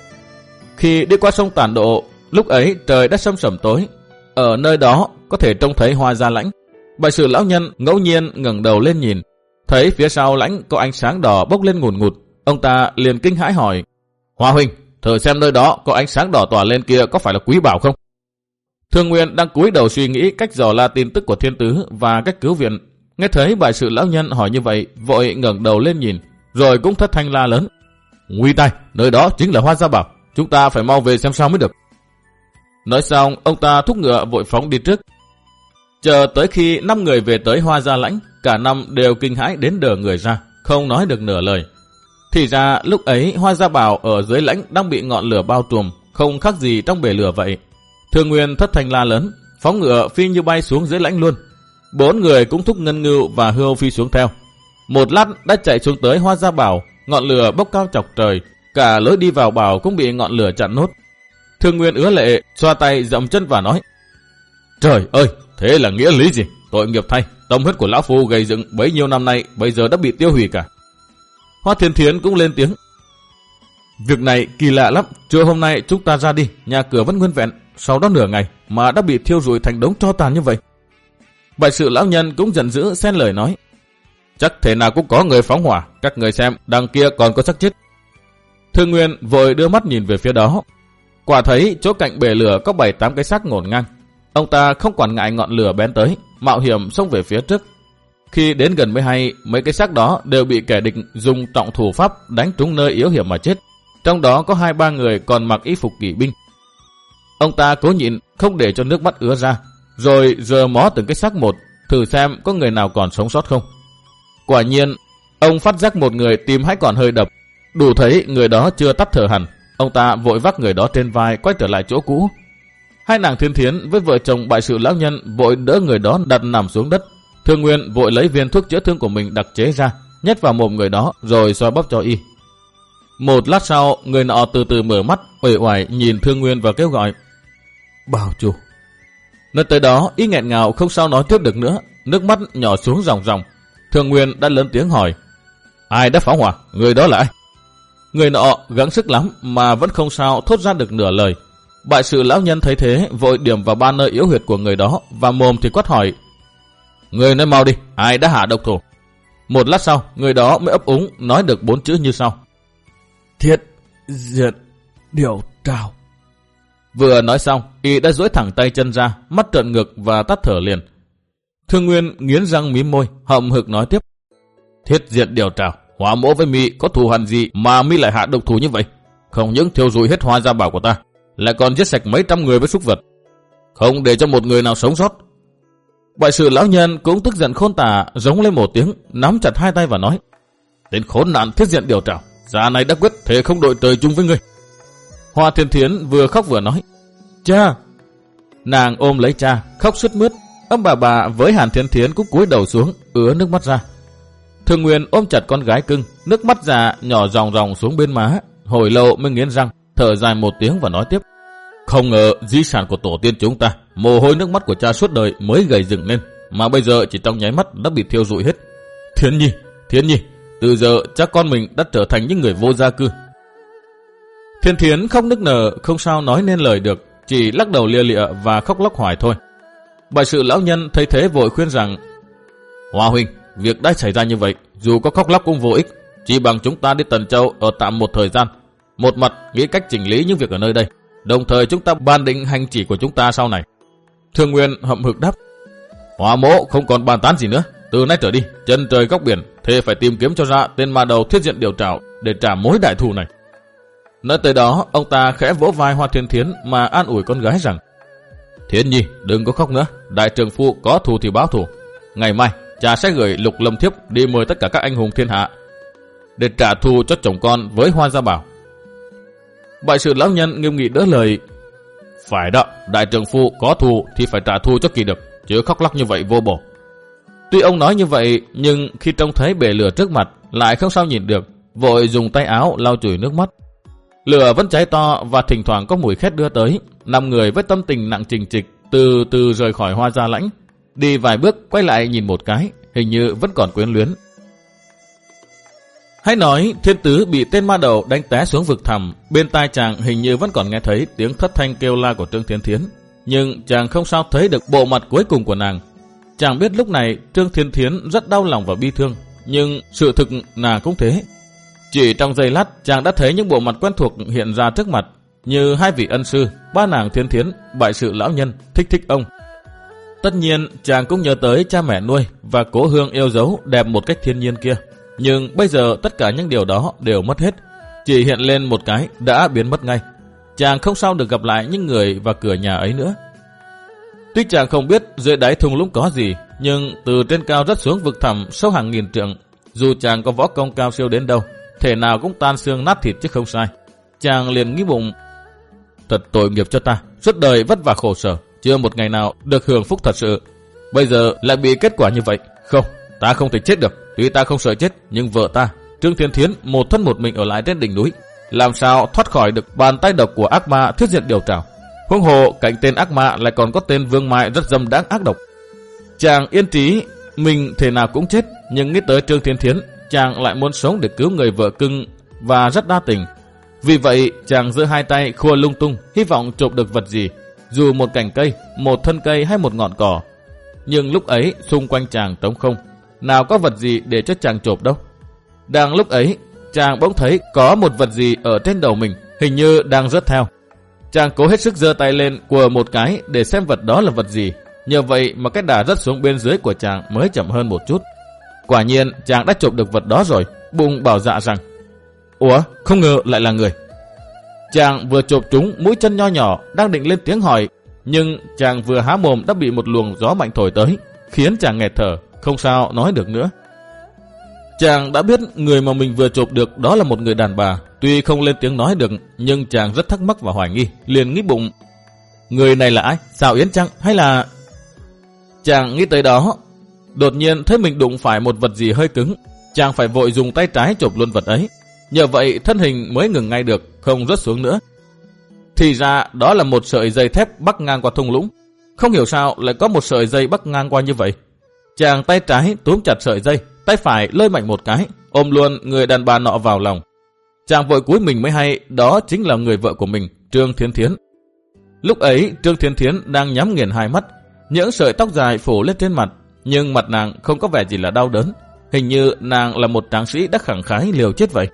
Khi đi qua sông Tản Độ, lúc ấy trời đã sâm sẩm tối. Ở nơi đó có thể trông thấy Hoa Gia Lãnh. Bại sự lão nhân ngẫu nhiên ngẩng đầu lên nhìn, thấy phía sau lãnh có ánh sáng đỏ bốc lên ngùn ngụt. Ông ta liền kinh hãi hỏi: Hoa huynh, thử xem nơi đó có ánh sáng đỏ tỏa lên kia có phải là quý bảo không? Thương Nguyên đang cúi đầu suy nghĩ cách dò la tin tức của Thiên tứ và cách cứu viện. Nghe thấy bại sự lão nhân hỏi như vậy, vội ngẩng đầu lên nhìn, rồi cũng thất thanh la lớn: Nguy tai, nơi đó chính là Hoa Gia Bảo, chúng ta phải mau về xem sao mới được. Nói xong, ông ta thúc ngựa vội phóng đi trước. Chờ tới khi năm người về tới Hoa Gia Lãnh, cả năm đều kinh hãi đến đờ người ra, không nói được nửa lời. Thì ra lúc ấy Hoa Gia Bảo ở dưới lãnh đang bị ngọn lửa bao trùm, không khác gì trong bể lửa vậy. Thương Nguyên thất thanh la lớn, phóng ngựa phi như bay xuống dưới lãnh luôn. Bốn người cũng thúc ngân ngưu và hươu phi xuống theo. Một lát đã chạy xuống tới Hoa Gia Bảo, ngọn lửa bốc cao chọc trời, cả lối đi vào bảo cũng bị ngọn lửa chặn nốt. Thương Nguyên ứa lệ, xoa tay dậm chân và nói: Trời ơi, thế là nghĩa lý gì? Tội nghiệp thay, tâm huyết của lão phu gây dựng bấy nhiêu năm nay bây giờ đã bị tiêu hủy cả. Hoa Thiên Thiến cũng lên tiếng: Việc này kỳ lạ lắm, trưa hôm nay chúng ta ra đi, nhà cửa vẫn nguyên vẹn, sau đó nửa ngày mà đã bị thiêu rụi thành đống tro tàn như vậy. Bại sự lão nhân cũng giận dữ xen lời nói. Chắc thể nào cũng có người phóng hỏa, các người xem, đằng kia còn có xác chết. Thương Nguyên vội đưa mắt nhìn về phía đó. Quả thấy chỗ cạnh bể lửa có bảy tám cái xác ngổn ngang. Ông ta không quản ngại ngọn lửa bén tới, mạo hiểm xông về phía trước. Khi đến gần mới hay, mấy cái xác đó đều bị kẻ địch dùng trọng thủ pháp đánh trúng nơi yếu hiểm mà chết. Trong đó có hai ba người còn mặc y phục kỵ binh. Ông ta cố nhịn không để cho nước mắt ứa ra, rồi rờ mó từng cái xác một, thử xem có người nào còn sống sót không. Quả nhiên, ông phát giác một người tim hãy còn hơi đập, đủ thấy người đó chưa tắt thở hẳn. Ông ta vội vác người đó trên vai quay trở lại chỗ cũ. Hai nàng Thiên Thiến với vợ chồng bại sự lão nhân vội đỡ người đó đặt nằm xuống đất. Thương Nguyên vội lấy viên thuốc chữa thương của mình đặc chế ra, nhét vào mồm người đó rồi xoa bóp cho y. Một lát sau, người nọ từ từ mở mắt, uể oải nhìn Thương Nguyên và kêu gọi: Bảo chủ. Nơi tới đó, y nghẹn ngào không sao nói tiếp được nữa, nước mắt nhỏ xuống ròng ròng. Thương Nguyên đã lớn tiếng hỏi: Ai đã phóng hỏa? Người đó là ai? Người nọ gắng sức lắm mà vẫn không sao thốt ra được nửa lời. Bại sự lão nhân thấy thế vội điểm vào ba nơi yếu huyệt của người đó và mồm thì quát hỏi: Người nói mau đi, ai đã hạ độc thủ? Một lát sau, người đó mới ấp úng nói được bốn chữ như sau: Thiết diệt điều trào. Vừa nói xong, y đã duỗi thẳng tay chân ra, mắt trợn ngược và tắt thở liền. Thương Nguyên nghiến răng mím môi, hậm hực nói tiếp: Thiết diệt điều trào, Hỏa Mỗ với mi có thù hằn gì mà mi lại hạ độc thủ như vậy? Không những thiêu rụi hết Hoa Gia Bảo của ta, lại còn giết sạch mấy trăm người với súc vật, không để cho một người nào sống sót. Bại sự lão nhân cũng tức giận khôn tả, giống lên một tiếng, nắm chặt hai tay và nói: Tên khốn nạn thiết diện điều trào, già này đã quyết thể không đội trời chung với ngươi. Hoa Thiên Thiến vừa khóc vừa nói: Cha! Nàng ôm lấy cha, khóc sướt mướt. Ông bà bà với Hàn Thiên Thiến cũng cúi đầu xuống, ứa nước mắt ra. Thương Nguyên ôm chặt con gái cưng, nước mắt già nhỏ ròng ròng xuống bên má, hồi lâu mới nghiến răng, thở dài một tiếng và nói tiếp: Không ngờ di sản của tổ tiên chúng ta, mồ hôi nước mắt của cha suốt đời mới gầy dựng lên, mà bây giờ chỉ trong nháy mắt đã bị thiêu rụi hết. Thiến Nhi, Thiến Nhi, từ giờ cha con mình đã trở thành những người vô gia cư. Thiên Thiến khóc nức nở, không sao nói nên lời được, chỉ lắc đầu lia lịa và khóc lóc hoài thôi. Bại sự lão nhân thấy thế vội khuyên rằng: Hoa huynh, việc đã xảy ra như vậy, dù có khóc lóc cũng vô ích, chỉ bằng chúng ta đi Tần Châu ở tạm một thời gian, một mặt nghĩ cách chỉnh lý những việc ở nơi đây, đồng thời chúng ta ban định hành chỉ của chúng ta sau này. Thương Nguyên hậm hực đáp: Hoa Mỗ không còn bàn tán gì nữa, từ nay trở đi, chân trời góc biển, thế phải tìm kiếm cho ra tên ma đầu thiết diện điều trảo để trả mối đại thù này. Nói tới đó, ông ta khẽ vỗ vai Hoa Thiên Thiến mà an ủi con gái rằng: Thiến Nhi, đừng có khóc nữa, đại trưởng phu có thù thì báo thù. Ngày mai, cha sẽ gửi Lục Lâm thiếp đi mời tất cả các anh hùng thiên hạ để trả thù cho chồng con với Hoa Gia Bảo. Bại sự lão nhân nghiêm nghị đỡ lời: Phải đó, đại trưởng phu có thù thì phải trả thù cho kỳ được, chứ khóc lóc như vậy vô bổ. Tuy ông nói như vậy, nhưng khi trông thấy bể lửa trước mặt lại không sao nhìn được, vội dùng tay áo lau chùi nước mắt. Lửa vẫn cháy to và thỉnh thoảng có mùi khét đưa tới. Năm người với tâm tình nặng trịch trịch từ từ rời khỏi Hoa Gia Lãnh, đi vài bước quay lại nhìn một cái, hình như vẫn còn quyến luyến. Hãy nói Thiên Tứ bị tên ma đầu đánh té xuống vực thẳm, bên tai chàng hình như vẫn còn nghe thấy tiếng thất thanh kêu la của Trương Thiên Thiến, nhưng chàng không sao thấy được bộ mặt cuối cùng của nàng. Chàng biết lúc này Trương Thiên Thiến rất đau lòng và bi thương, nhưng sự thực nàng cũng thế. Chỉ trong giây lát, chàng đã thấy những bộ mặt quen thuộc hiện ra trước mặt, như hai vị ân sư, ba nàng Thiên Thiến, bại sự lão nhân, thích thích ông. Tất nhiên, chàng cũng nhớ tới cha mẹ nuôi và cố hương yêu dấu đẹp một cách thiên nhiên kia. Nhưng bây giờ tất cả những điều đó đều mất hết, chỉ hiện lên một cái đã biến mất ngay. Chàng không sao được gặp lại những người và cửa nhà ấy nữa. Tuy chàng không biết dưới đáy thung lũng có gì, nhưng từ trên cao rớt xuống vực thẳm sâu hàng nghìn trượng, dù chàng có võ công cao siêu đến đâu, thể nào cũng tan xương nát thịt chứ không sai. Chàng liền nghĩ bụng: Thật tội nghiệp cho ta, suốt đời vất vả khổ sở, chưa một ngày nào được hưởng phúc thật sự. Bây giờ lại bị kết quả như vậy. Không, ta không thể chết được. Tuy ta không sợ chết, nhưng vợ ta, Trương Thiên Thiến, một thân một mình ở lại trên đỉnh núi, làm sao thoát khỏi được bàn tay độc của ác ma thiết diện điều trảo. Huống hồ cạnh tên ác ma lại còn có tên Vương Mai rất dâm đãng ác độc. Chàng yên trí mình thể nào cũng chết, nhưng nghĩ tới Trương Thiên Thiến, chàng lại muốn sống để cứu người vợ cưng và rất đa tình. Vì vậy chàng giơ hai tay khua lung tung, hy vọng chộp được vật gì, dù một cành cây, một thân cây hay một ngọn cỏ. nhưng lúc ấy xung quanh chàng trống không, nào có vật gì để cho chàng chộp đâu. Đang lúc ấy, chàng bỗng thấy có một vật gì ở trên đầu mình, hình như đang rớt theo. Chàng cố hết sức giơ tay lên quờ một cái để xem vật đó là vật gì. Nhờ vậy mà cái đà rớt xuống bên dưới của chàng mới chậm hơn một chút. Quả nhiên chàng đã chộp được vật đó rồi, bụng bảo dạ rằng: Ủa, không ngờ lại là người. Chàng vừa chộp trúng mũi chân nho nhỏ, đang định lên tiếng hỏi, nhưng chàng vừa há mồm đã bị một luồng gió mạnh thổi tới, khiến chàng nghẹt thở, không sao nói được nữa. Chàng đã biết người mà mình vừa chộp được đó là một người đàn bà. Tuy không lên tiếng nói được, nhưng chàng rất thắc mắc và hoài nghi, liền nghĩ bụng: Người này là ai? Sao Yến chăng? Hay là... Chàng nghĩ tới đó, đột nhiên thấy mình đụng phải một vật gì hơi cứng. Chàng phải vội dùng tay trái chộp luôn vật ấy. Nhờ vậy thân hình mới ngừng ngay được, không rớt xuống nữa. Thì ra đó là một sợi dây thép bắc ngang qua thung lũng. Không hiểu sao lại có một sợi dây bắc ngang qua như vậy. Chàng tay trái túm chặt sợi dây, tay phải lơi mạnh một cái, ôm luôn người đàn bà nọ vào lòng. Chàng vội cúi mình mới hay đó chính là người vợ của mình, Trương Thiến Thiến. Lúc ấy Trương Thiến Thiến đang nhắm nghiền hai mắt, những sợi tóc dài phủ lên trên mặt, nhưng mặt nàng không có vẻ gì là đau đớn, hình như nàng là một tráng sĩ đã khẳng khái liều chết vậy.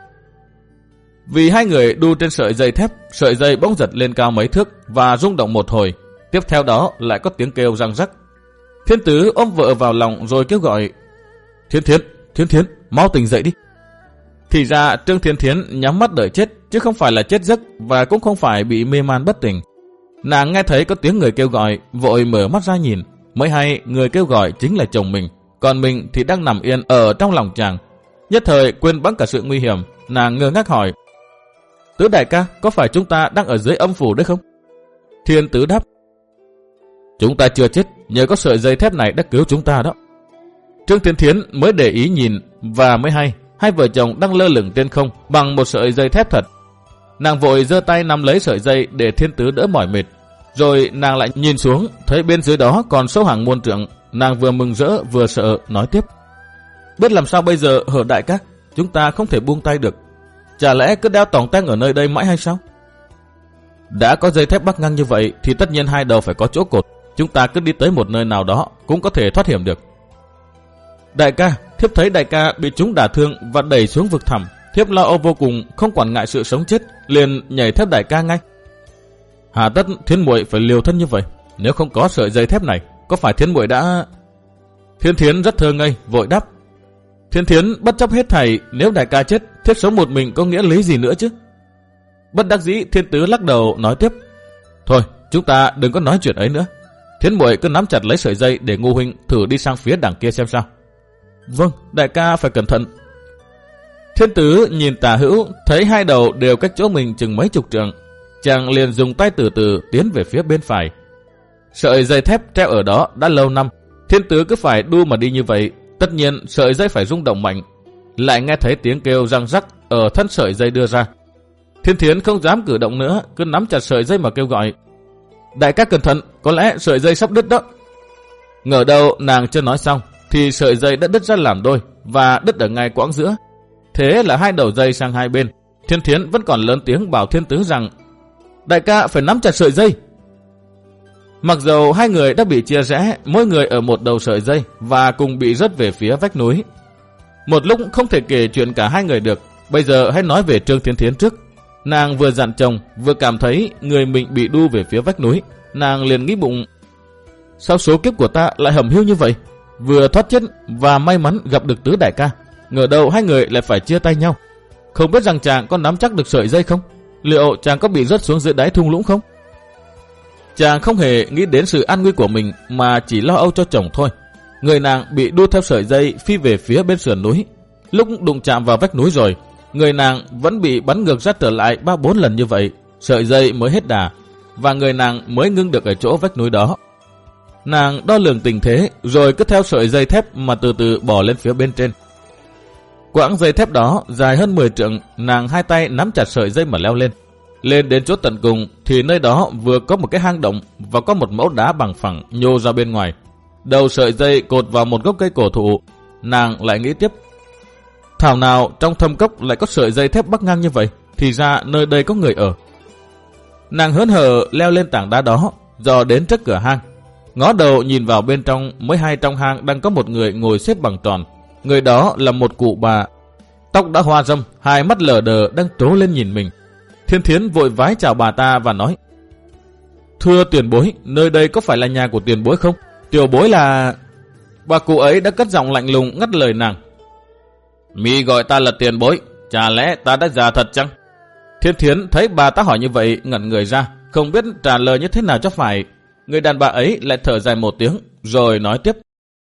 Vì hai người đu trên sợi dây thép, sợi dây bỗng giật lên cao mấy thước và rung động một hồi, tiếp theo đó lại có tiếng kêu răng rắc. Thiên Tứ ôm vợ vào lòng rồi kêu gọi: Thiến Thiến, Thiến Thiến, mau tỉnh dậy đi. Thì ra Trương Thiến Thiến nhắm mắt đợi chết, chứ không phải là chết giấc và cũng không phải bị mê man bất tỉnh. Nàng nghe thấy có tiếng người kêu gọi, vội mở mắt ra nhìn, mới hay người kêu gọi chính là chồng mình, còn mình thì đang nằm yên ở trong lòng chàng. Nhất thời quên bẵng cả sự nguy hiểm, nàng ngơ ngác hỏi: Tứ đại ca, có phải chúng ta đang ở dưới âm phủ đấy không? Thiên Tứ đáp: Chúng ta chưa chết, nhờ có sợi dây thép này đã cứu chúng ta đó. Trương Thiến Thiến mới để ý nhìn và mới hay hai vợ chồng đang lơ lửng trên không bằng một sợi dây thép thật. Nàng vội giơ tay nắm lấy sợi dây để Thiên Tứ đỡ mỏi mệt, rồi nàng lại nhìn xuống thấy bên dưới đó còn sâu hàng muôn trượng. Nàng vừa mừng rỡ vừa sợ, nói tiếp: Biết làm sao bây giờ hở đại ca, chúng ta không thể buông tay được. Chả lẽ cứ đeo tòng tang ở nơi đây mãi hay sao? Đã có dây thép bắc ngang như vậy thì tất nhiên hai đầu phải có chỗ cột. Chúng ta cứ đi tới một nơi nào đó cũng có thể thoát hiểm được. Đại ca, thiếp thấy đại ca bị chúng đả thương và đẩy xuống vực thẳm. Thiếp lo âu vô cùng, không quản ngại sự sống chết, liền nhảy theo đại ca ngay. Hà tất Thiến muội phải liều thân như vậy? Nếu không có sợi dây thép này, có phải Thiến muội đã... Thiên Thiến rất thơ ngây, vội đáp: Thiên Thiến bất chấp hết thảy, nếu đại ca chết, thiếp sống một mình có nghĩa lý gì nữa chứ? Bất đắc dĩ Thiên Tứ lắc đầu nói tiếp: Thôi, chúng ta đừng có nói chuyện ấy nữa. Thiến muội cứ nắm chặt lấy sợi dây để Ngô huynh thử đi sang phía đằng kia xem sao. Vâng, đại ca phải cẩn thận. Thiên Tứ nhìn tả hữu, thấy hai đầu đều cách chỗ mình chừng mấy chục trượng. Chàng liền dùng tay từ từ tiến về phía bên phải. Sợi dây thép treo ở đó đã lâu năm, Thiên Tứ cứ phải đu mà đi như vậy, tất nhiên sợi dây phải rung động mạnh. Lại nghe thấy tiếng kêu răng rắc ở thân sợi dây đưa ra. Thiên Thiến không dám cử động nữa, cứ nắm chặt sợi dây mà kêu gọi: Đại ca cẩn thận, có lẽ sợi dây sắp đứt đó. Ngờ đâu nàng chưa nói xong thì sợi dây đã đứt ra làm đôi và đứt ở ngay quãng giữa. Thế là hai đầu dây sang hai bên. Thiên Thiến vẫn còn lớn tiếng bảo Thiên Tứ rằng: Đại ca phải nắm chặt sợi dây. Mặc dầu hai người đã bị chia rẽ, mỗi người ở một đầu sợi dây và cùng bị rớt về phía vách núi. Một lúc không thể kể chuyện cả hai người được. Bây giờ hãy nói về Trương Thiến Thiến trước. Nàng vừa dặn chồng, vừa cảm thấy người mình bị đu về phía vách núi. Nàng liền nghĩ bụng: Sao số kiếp của ta lại hầm hiu như vậy? Vừa thoát chết và may mắn gặp được Tứ đại ca, ngờ đâu hai người lại phải chia tay nhau. Không biết rằng chàng có nắm chắc được sợi dây không? Liệu chàng có bị rớt xuống dưới đáy thung lũng không? Chàng không hề nghĩ đến sự an nguy của mình mà chỉ lo âu cho chồng thôi. Người nàng bị đu theo sợi dây phi về phía bên sườn núi. Lúc đụng chạm vào vách núi rồi, người nàng vẫn bị bắn ngược ra trở lại ba bốn lần như vậy. Sợi dây mới hết đà và người nàng mới ngưng được ở chỗ vách núi đó. Nàng đo lường tình thế rồi cứ theo sợi dây thép mà từ từ bò lên phía bên trên. Quãng dây thép đó dài hơn mười trượng, nàng hai tay nắm chặt sợi dây mà leo lên. Lên đến chỗ tận cùng thì nơi đó vừa có một cái hang động và có một mẫu đá bằng phẳng nhô ra bên ngoài. Đầu sợi dây cột vào một gốc cây cổ thụ. Nàng lại nghĩ tiếp: Thảo nào trong thâm cốc lại có sợi dây thép bắc ngang như vậy, thì ra nơi đây có người ở. Nàng hớn hở leo lên tảng đá đó, dò đến trước cửa hang. ngó đầu nhìn vào bên trong mới hay trong hang đang có một người ngồi xếp bằng tròn. Người đó là một cụ bà, tóc đã hoa râm, hai mắt lờ đờ đang trố lên nhìn mình. Thiên Thiến vội vái chào bà ta và nói: Thưa tiền bối, nơi đây có phải là nhà của tiền bối không? Tiểu bối là... Bà cụ ấy đã cất giọng lạnh lùng ngắt lời nàng: Mi gọi ta là tiền bối, chả lẽ ta đã già thật chăng? Thiên Thiến thấy bà ta hỏi như vậy ngẩn người ra, không biết trả lời như thế nào cho phải. Người đàn bà ấy lại thở dài một tiếng rồi nói tiếp: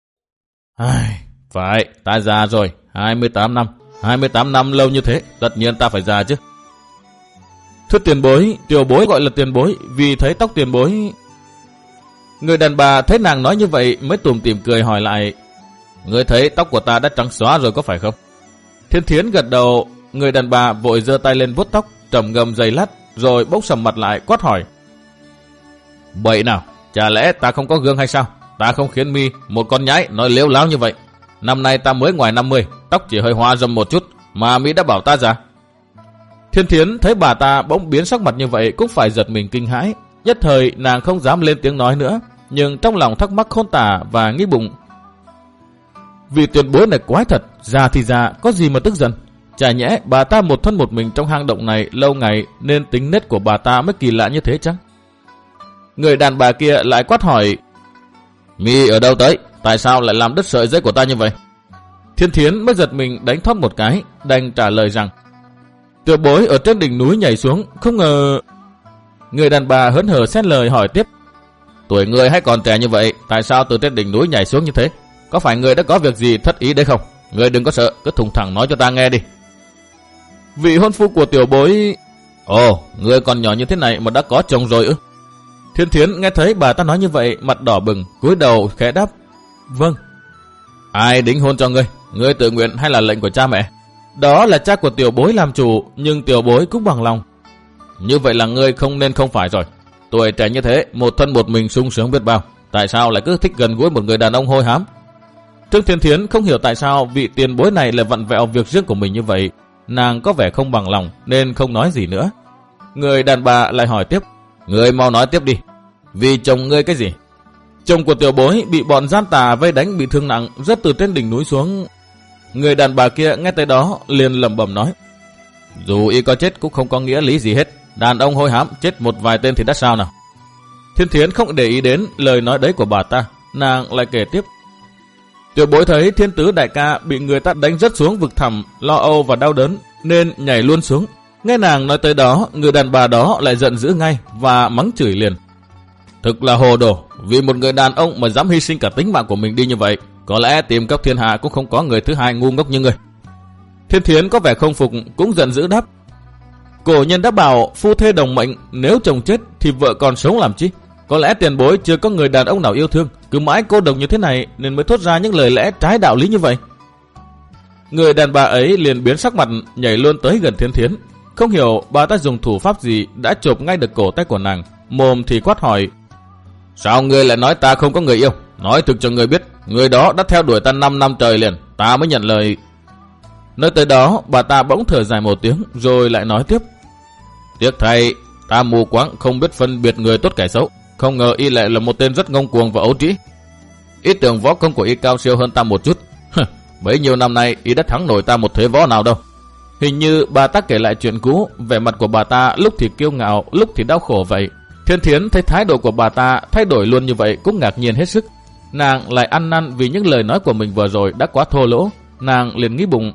Ai, phải, ta già rồi, hai mươi tám năm. hai mươi tám năm lâu như thế, tất nhiên ta phải già chứ. Thưa tiền bối, tiểu bối gọi là tiền bối vì thấy tóc tiền bối... Người đàn bà thấy nàng nói như vậy mới tủm tỉm cười hỏi lại: Người thấy tóc của ta đã trắng xóa rồi có phải không? Thiên Thiến gật đầu. Người đàn bà vội giơ tay lên vuốt tóc, trầm ngâm giây lát rồi bỗng sầm mặt lại quát hỏi: Bậy nào, chả lẽ ta không có gương hay sao? Ta không khiến mi một con nhái nói lếu láo như vậy. Năm nay ta mới ngoài năm mươi, tóc chỉ hơi hoa râm một chút mà mi đã bảo ta già. Thiên Thiến thấy bà ta bỗng biến sắc mặt như vậy cũng phải giật mình kinh hãi. Nhất thời nàng không dám lên tiếng nói nữa, nhưng trong lòng thắc mắc khôn tả và nghĩ bụng: Vì tiền bối này quái thật, già thì già, có gì mà tức giận? Chả nhẽ bà ta một thân một mình trong hang động này lâu ngày nên tính nết của bà ta mới kỳ lạ như thế chăng? Người đàn bà kia lại quát hỏi: Mi ở đâu tới? Tại sao lại làm đứt sợi dây của ta như vậy? Thiên Thiến mới giật mình đánh thoát một cái, đành trả lời rằng: Tiểu bối ở trên đỉnh núi nhảy xuống, không ngờ... Người đàn bà hớn hở xen lời hỏi tiếp: Tuổi người hay còn trẻ như vậy, tại sao từ trên đỉnh núi nhảy xuống như thế? Có phải người đã có việc gì thất ý đấy không? Người đừng có sợ, cứ thùng thẳng nói cho ta nghe đi. Vị hôn phu của tiểu bối... Ồ, người còn nhỏ như thế này mà đã có chồng rồi ư? Thiên Thiến nghe thấy bà ta nói như vậy, mặt đỏ bừng, cúi đầu khẽ đáp: Vâng. Ai đính hôn cho ngươi? Ngươi tự nguyện hay là lệnh của cha mẹ? Đó là cha của tiểu bối làm chủ, nhưng tiểu bối cũng bằng lòng. Như vậy là ngươi không nên không phải rồi. Tuổi trẻ như thế, một thân một mình sung sướng biết bao, tại sao lại cứ thích gần gũi một người đàn ông hôi hám? Trương Thiên Thiến không hiểu tại sao vị tiền bối này lại vặn vẹo việc riêng của mình như vậy. Nàng có vẻ không bằng lòng nên không nói gì nữa. Người đàn bà lại hỏi tiếp: Ngươi mau nói tiếp đi. Vì chồng ngươi cái gì? Chồng của tiểu bối bị bọn gian tà vây đánh bị thương nặng, rớt từ trên đỉnh núi xuống. Người đàn bà kia nghe tới đó liền lẩm bẩm nói: Dù y có chết cũng không có nghĩa lý gì hết. Đàn ông hôi hám chết một vài tên thì đã sao nào? Thiên Thiến không để ý đến lời nói đấy của bà ta, nàng lại kể tiếp: Tiểu bối thấy thiên tứ đại ca bị người ta đánh rớt xuống vực thẳm, lo âu và đau đớn nên nhảy luôn xuống. Nghe nàng nói tới đó, người đàn bà đó lại giận dữ ngay và mắng chửi liền: Thực là hồ đồ, vì một người đàn ông mà dám hy sinh cả tính mạng của mình đi như vậy, có lẽ tìm khắp thiên hạ cũng không có người thứ hai ngu ngốc như người. Thiên Thiến có vẻ không phục, cũng giận dữ đáp: Cổ nhân đã bảo phu thê đồng mệnh, nếu chồng chết thì vợ còn sống làm chi? Có lẽ tiền bối chưa có người đàn ông nào yêu thương, cứ mãi cô độc như thế này nên mới thốt ra những lời lẽ trái đạo lý như vậy. Người đàn bà ấy liền biến sắc mặt, nhảy luôn tới gần Thiên Thiến. Không hiểu bà ta dùng thủ pháp gì đã chộp ngay được cổ tay của nàng, mồm thì quát hỏi: Sao ngươi lại nói ta không có người yêu? Nói thực cho ngươi biết, người đó đã theo đuổi ta năm năm trời liền, ta mới nhận lời. Nói tới đó, bà ta bỗng thở dài một tiếng rồi lại nói tiếp: Tiếc thay, ta mù quáng không biết phân biệt người tốt kẻ xấu, không ngờ y lại là một tên rất ngông cuồng và ấu trĩ. Ý tưởng võ công của y cao siêu hơn ta một chút. Bấy nhiêu năm nay y đã thắng nổi ta một thế võ nào đâu. Hình như bà ta kể lại chuyện cũ, vẻ mặt của bà ta lúc thì kiêu ngạo, lúc thì đau khổ vậy. Thiên Thiến thấy thái độ của bà ta thay đổi luôn như vậy cũng ngạc nhiên hết sức. Nàng lại ăn năn vì những lời nói của mình vừa rồi đã quá thô lỗ. Nàng liền nghĩ bụng: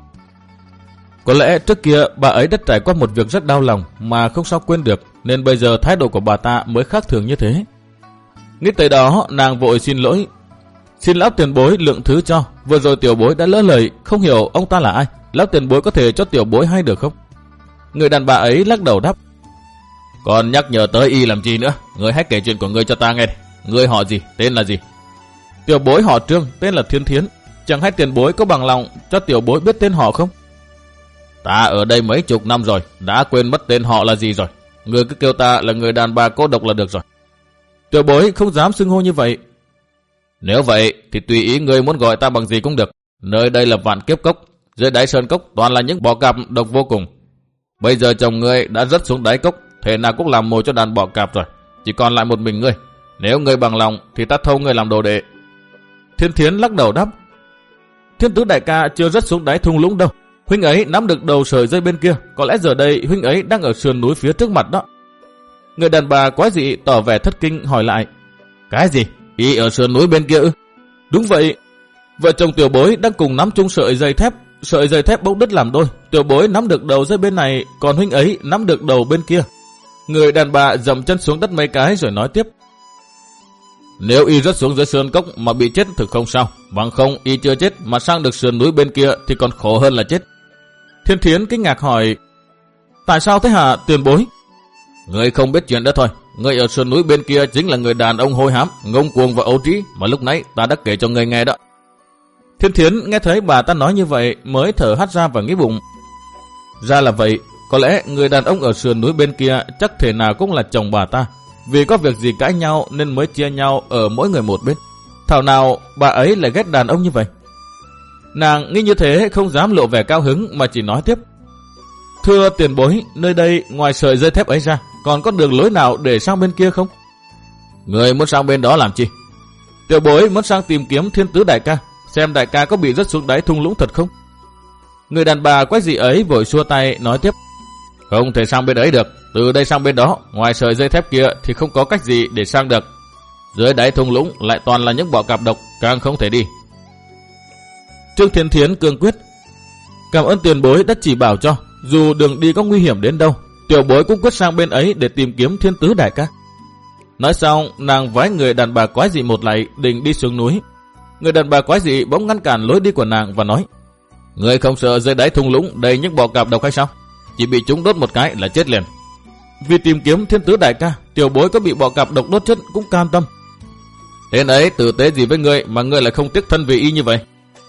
Có lẽ trước kia bà ấy đã trải qua một việc rất đau lòng mà không sao quên được, nên bây giờ thái độ của bà ta mới khác thường như thế. Nghĩ tới đó, nàng vội xin lỗi: Xin lão tiền bối lượng thứ cho, vừa rồi tiểu bối đã lỡ lời, không hiểu ông ta là ai, lão tiền bối có thể cho tiểu bối hay được không? Người đàn bà ấy lắc đầu đáp: Còn nhắc nhở tới y làm gì nữa, ngươi hãy kể chuyện của ngươi cho ta nghe. Ngươi họ gì, tên là gì? Tiểu bối họ Trương, tên là Thiên Thiến. Chẳng hay tiền bối có bằng lòng cho tiểu bối biết tên họ không? Ta ở đây mấy chục năm rồi, đã quên mất tên họ là gì rồi. Ngươi cứ kêu ta là người đàn bà cô độc là được rồi. Tiểu bối không dám xưng hô như vậy. Nếu vậy thì tùy ý ngươi muốn gọi ta bằng gì cũng được. Nơi đây là Vạn Kiếp Cốc, dưới đáy sơn cốc toàn là những bọ cạp độc vô cùng. Bây giờ chồng ngươi đã rớt xuống đáy cốc, thế nào cũng làm mồi cho đàn bọ cạp rồi, chỉ còn lại một mình ngươi. Nếu ngươi bằng lòng thì ta thâu ngươi làm đồ đệ. Thiên Thiến lắc đầu đáp. Thiên Tứ đại ca chưa rớt xuống đáy thung lũng đâu. Huynh ấy nắm được đầu sợi dây bên kia, có lẽ giờ đây huynh ấy đang ở sườn núi phía trước mặt đó. Người đàn bà quái dị tỏ vẻ thất kinh hỏi lại. Cái gì? Y ở sườn núi bên kia ư? Đúng vậy. Vợ chồng Tiểu Bối đang cùng nắm chung sợi dây thép. Sợi dây thép bỗng đứt làm đôi. Tiểu Bối nắm được đầu dây bên này, còn huynh ấy nắm được đầu bên kia. Người đàn bà dậm chân xuống đất mấy cái rồi nói tiếp. Nếu y rớt xuống dưới sơn cốc mà bị chết thực không sao. Bằng không y chưa chết mà sang được sườn núi bên kia thì còn khổ hơn là chết. Thiên Thiến kinh ngạc hỏi. Tại sao thế hả Tiền Bối? Người không biết chuyện đó thôi. Người ở sườn núi bên kia chính là người đàn ông hôi hám, ngông cuồng và ấu trĩ mà lúc nãy ta đã kể cho người nghe đó. Thiên Thiến nghe thấy bà ta nói như vậy mới thở hắt ra và nghĩ bụng. Ra là vậy, có lẽ người đàn ông ở sườn núi bên kia chắc thể nào cũng là chồng bà ta. Vì có việc gì cãi nhau nên mới chia nhau ở mỗi người một bên. Thảo nào bà ấy lại ghét đàn ông như vậy. Nàng nghĩ như thế không dám lộ vẻ cao hứng mà chỉ nói tiếp. Thưa Tiền Bối, nơi đây ngoài sợi dây thép ấy ra còn có đường lối nào để sang bên kia không? Người muốn sang bên đó làm chi? Tiểu Bối muốn sang tìm kiếm Thiên Tứ đại ca, xem đại ca có bị rớt xuống đáy thung lũng thật không? Người đàn bà quái dị ấy vội xua tay nói tiếp. Không thể sang bên ấy được. Từ đây sang bên đó, ngoài sợi dây thép kia thì không có cách gì để sang được. Dưới đáy thung lũng lại toàn là những bọ cạp độc, càng không thể đi. Trương Thiên Thiến cương quyết. Cảm ơn Tiền Bối đã chỉ bảo cho. Dù đường đi có nguy hiểm đến đâu, Tiểu Bối cũng quyết sang bên ấy để tìm kiếm Thiên Tứ đại ca. Nói xong, nàng vái người đàn bà quái dị một lại định đi xuống núi. Người đàn bà quái dị bỗng ngăn cản lối đi của nàng và nói. Người không sợ dưới đáy thung lũng đầy những bọ cạp độc hay sao? Chỉ bị chúng đốt một cái là chết liền. Vì tìm kiếm Thiên Tứ đại ca, Tiểu Bối có bị bọ cạp độc đốt chết cũng cam tâm. Tên ấy tử tế gì với ngươi mà ngươi lại không tiếc thân vì y như vậy?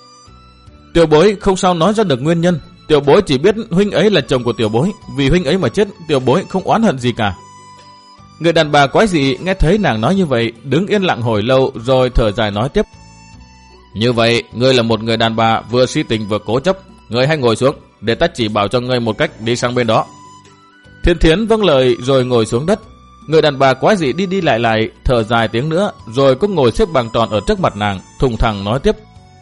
Tiểu Bối không sao nói ra được nguyên nhân. Tiểu Bối chỉ biết huynh ấy là chồng của Tiểu Bối. Vì huynh ấy mà chết, Tiểu Bối không oán hận gì cả. Người đàn bà quái dị nghe thấy nàng nói như vậy, đứng yên lặng hồi lâu rồi thở dài nói tiếp. Như vậy, ngươi là một người đàn bà vừa si tình vừa cố chấp. Ngươi hãy ngồi xuống, để ta chỉ bảo cho ngươi một cách đi sang bên đó. Thiên Thiến vâng lời rồi ngồi xuống đất. Người đàn bà quái dị đi đi lại lại, thở dài tiếng nữa, rồi cũng ngồi xếp bằng tròn ở trước mặt nàng, thùng thẳng nói tiếp.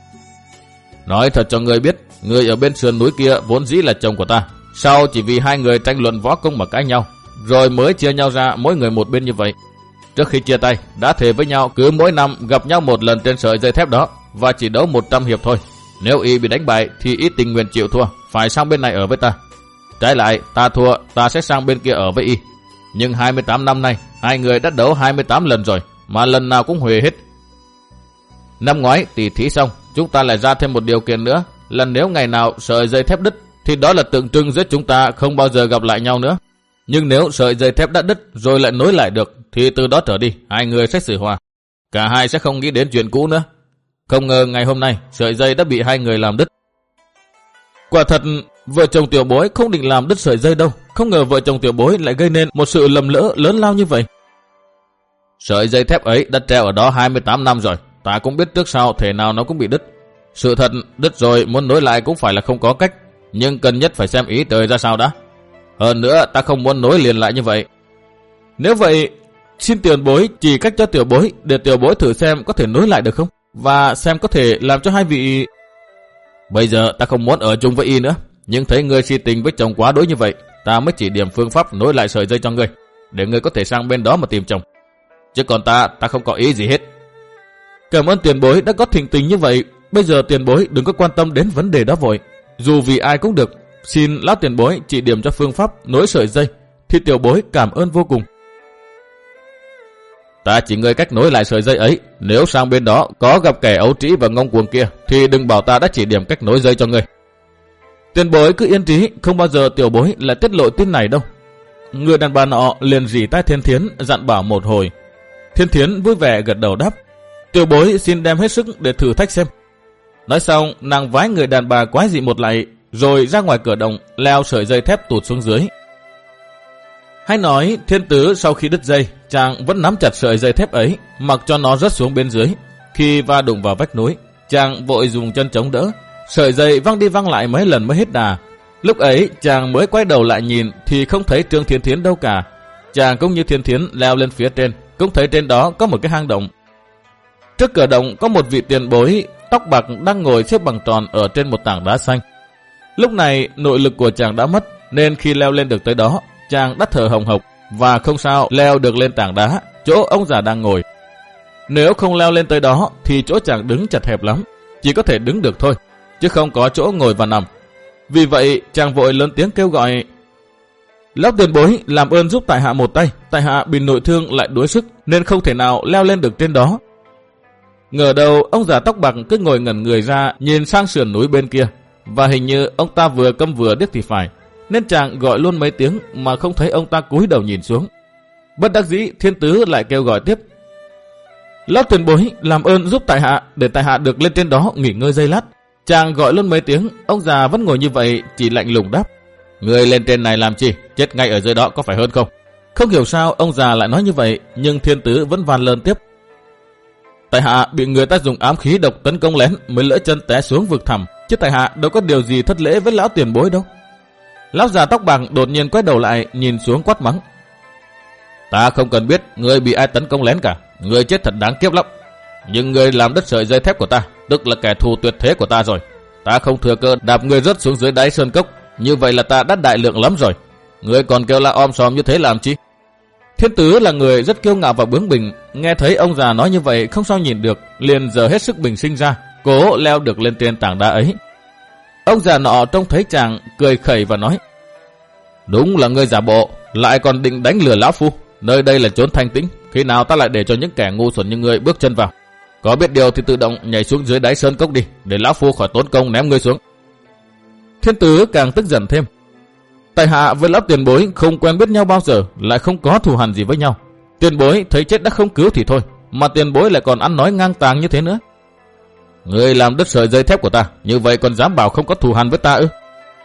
Nói thật cho ngươi biết, ngươi ở bên sườn núi kia vốn dĩ là chồng của ta. Sau chỉ vì hai người tranh luận võ công mà cãi nhau, rồi mới chia nhau ra mỗi người một bên như vậy. Trước khi chia tay, đã thề với nhau cứ mỗi năm gặp nhau một lần trên sợi dây thép đó, và chỉ đấu một trăm hiệp thôi. Nếu y bị đánh bại thì y tình nguyện chịu thua, phải sang bên này ở với ta. Trái lại, ta thua, ta sẽ sang bên kia ở với y. Nhưng hai mươi tám năm nay, hai người đã đấu hai mươi tám lần rồi, mà lần nào cũng huề hết. Năm ngoái tỉ thí xong, chúng ta lại ra thêm một điều kiện nữa, là nếu ngày nào sợi dây thép đứt, thì đó là tượng trưng giữa chúng ta không bao giờ gặp lại nhau nữa. Nhưng nếu sợi dây thép đã đứt rồi lại nối lại được, thì từ đó trở đi, hai người sẽ xử hòa. Cả hai sẽ không nghĩ đến chuyện cũ nữa. Không ngờ ngày hôm nay, sợi dây đã bị hai người làm đứt. Quả thật, vợ chồng Tiểu Bối không định làm đứt sợi dây đâu. Không ngờ vợ chồng Tiểu Bối lại gây nên một sự lầm lỡ lớn lao như vậy. Sợi dây thép ấy đã treo ở đó hai mươi tám năm rồi. Ta cũng biết trước sau thể nào nó cũng bị đứt. Sự thật, đứt rồi muốn nối lại cũng phải là không có cách. Nhưng cần nhất phải xem ý trời ra sao đã. Hơn nữa, ta không muốn nối liền lại như vậy. Nếu vậy, xin Tiền Bối chỉ cách cho Tiểu Bối, để Tiểu Bối thử xem có thể nối lại được không? Và xem có thể làm cho hai vị... Bây giờ ta không muốn ở chung với y nữa. Nhưng thấy ngươi si tình với chồng quá đối như vậy, ta mới chỉ điểm phương pháp nối lại sợi dây cho ngươi, để ngươi có thể sang bên đó mà tìm chồng. Chứ còn ta, ta không có ý gì hết. Cảm ơn Tiền Bối đã có thỉnh tình như vậy. Bây giờ Tiền Bối đừng có quan tâm đến vấn đề đó vội. Dù vì ai cũng được, xin lão Tiền Bối chỉ điểm cho phương pháp nối sợi dây, thì Tiểu Bối cảm ơn vô cùng. Ta chỉ ngươi cách nối lại sợi dây ấy. Nếu sang bên đó có gặp kẻ ấu trĩ và ngông cuồng kia, thì đừng bảo ta đã chỉ điểm cách nối dây cho ngươi. Tiền Bối cứ yên trí, không bao giờ Tiểu Bối lại tiết lộ tin này đâu. Người đàn bà nọ liền rỉ tai Thiên Thiến dặn bảo một hồi. Thiên Thiến vui vẻ gật đầu đáp. Tiểu Bối xin đem hết sức để thử thách xem. Nói xong, nàng vái người đàn bà quái dị một lại, rồi ra ngoài cửa động leo sợi dây thép tụt xuống dưới. Hay nói, Thiên Tứ sau khi đứt dây, chàng vẫn nắm chặt sợi dây thép ấy, mặc cho nó rớt xuống bên dưới. Khi va đụng vào vách núi, chàng vội dùng chân chống đỡ. Sợi dây văng đi văng lại mấy lần mới hết đà. Lúc ấy, chàng mới quay đầu lại nhìn thì không thấy Trương Thiên Thiến đâu cả. Chàng cũng như Thiên Thiến leo lên phía trên, cũng thấy trên đó có một cái hang động. Trước cửa động có một vị tiền bối tóc bạc đang ngồi xếp bằng tròn ở trên một tảng đá xanh. Lúc này nội lực của chàng đã mất, nên khi leo lên được tới đó, chàng đã thở hồng hộc và không sao leo được lên tảng đá chỗ ông già đang ngồi. Nếu không leo lên tới đó thì chỗ chàng đứng chật hẹp lắm, chỉ có thể đứng được thôi, chứ không có chỗ ngồi và nằm. Vì vậy chàng vội lớn tiếng kêu gọi: "Lão tiền bối, làm ơn giúp tại hạ một tay, tại hạ bị nội thương lại đuối sức nên không thể nào leo lên được trên đó." Ngờ đầu ông già tóc bạc cứ ngồi ngẩn người ra nhìn sang sườn núi bên kia, và hình như ông ta vừa câm vừa điếc thì phải, nên chàng gọi luôn mấy tiếng mà không thấy ông ta cúi đầu nhìn xuống. Bất đắc dĩ, Thiên Tứ lại kêu gọi tiếp: "Lão tiền bối, làm ơn giúp tại hạ để tại hạ được lên trên đó nghỉ ngơi giây lát." Chàng gọi luôn mấy tiếng, ông già vẫn ngồi như vậy, chỉ lạnh lùng đáp: "Người lên trên này làm chi, chết ngay ở dưới đó có phải hơn không?" Không hiểu sao ông già lại nói như vậy, nhưng Thiên Tứ vẫn van lơn tiếp: "Tại hạ bị người ta dùng ám khí độc tấn công lén mới lỡ chân té xuống vực thẳm, chứ tại hạ đâu có điều gì thất lễ với lão tiền bối đâu." Lão già tóc bạc đột nhiên quay đầu lại nhìn xuống quát mắng: "Ta không cần biết người bị ai tấn công lén cả, người chết thật đáng kiếp lắm. Nhưng người làm đứt sợi dây thép của ta, tức là kẻ thù tuyệt thế của ta rồi. Ta không thừa cơ đạp người rớt xuống dưới đáy sơn cốc, như vậy là ta đã đại lượng lắm rồi. Người còn kêu la om sòm như thế làm chi?" Thiên Tứ là người rất kiêu ngạo và bướng bỉnh, nghe thấy ông già nói như vậy không sao nhìn được, liền giờ hết sức bình sinh ra, cố leo được lên trên tảng đá ấy. Ông già nọ trông thấy chàng, cười khẩy và nói: "Đúng là ngươi giả bộ, lại còn định đánh lừa lão phu. Nơi đây là chốn thanh tĩnh, khi nào ta lại để cho những kẻ ngu xuẩn như ngươi bước chân vào? Có biết điều thì tự động nhảy xuống dưới đáy sơn cốc đi, để lão phu khỏi tốn công ném ngươi xuống." Thiên Tứ càng tức giận thêm: "Tại hạ với lão tiền bối không quen biết nhau bao giờ, lại không có thù hằn gì với nhau. Tiền bối thấy chết đã không cứu thì thôi, mà tiền bối lại còn ăn nói ngang tàng như thế nữa. Ngươi làm đứt sợi dây thép của ta, như vậy còn dám bảo không có thù hằn với ta ư?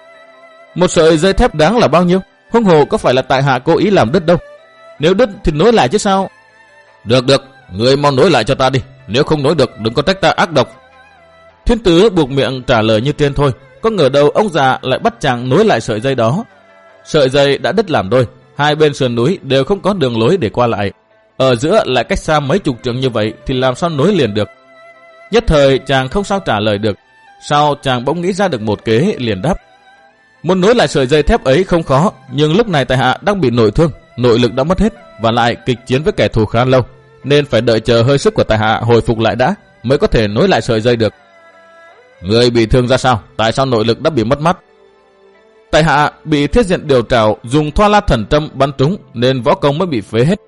Một sợi dây thép đáng là bao nhiêu, huống hồ có phải là tại hạ cố ý làm đứt đâu. Nếu đứt thì nối lại chứ sao?" "Được được, ngươi mau nối lại cho ta đi, nếu không nối được đừng có trách ta ác độc." Thiên Tứ buộc miệng trả lời như trên thôi, có ngờ đâu ông già lại bắt chàng nối lại sợi dây đó. Sợi dây đã đứt làm đôi, hai bên sườn núi đều không có đường lối để qua lại, ở giữa lại cách xa mấy chục trượng như vậy thì làm sao nối liền được. Nhất thời chàng không sao trả lời được, sau chàng bỗng nghĩ ra được một kế, liền đáp: "Muốn nối lại sợi dây thép ấy không khó, nhưng lúc này tại hạ đang bị nội thương, nội lực đã mất hết, và lại kịch chiến với kẻ thù khá lâu, nên phải đợi chờ hơi sức của tại hạ hồi phục lại đã, mới có thể nối lại sợi dây được." "Người bị thương ra sao? Tại sao nội lực đã bị mất mất?" "Tại hạ bị thiết diện điều trảo dùng thoa la thần trâm bắn trúng, nên võ công mới bị phế hết."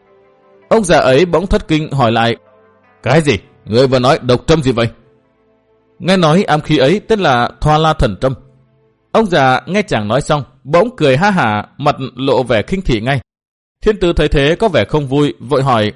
Ông già ấy bỗng thất kinh hỏi lại: "Cái gì? Người vừa nói độc trâm gì vậy?" Nghe nói ám khí ấy tên là thoa la thần trâm. Ông già nghe chàng nói xong, bỗng cười ha hả, mặt lộ vẻ khinh thị ngay. Thiên Tứ thấy thế có vẻ không vui, vội hỏi: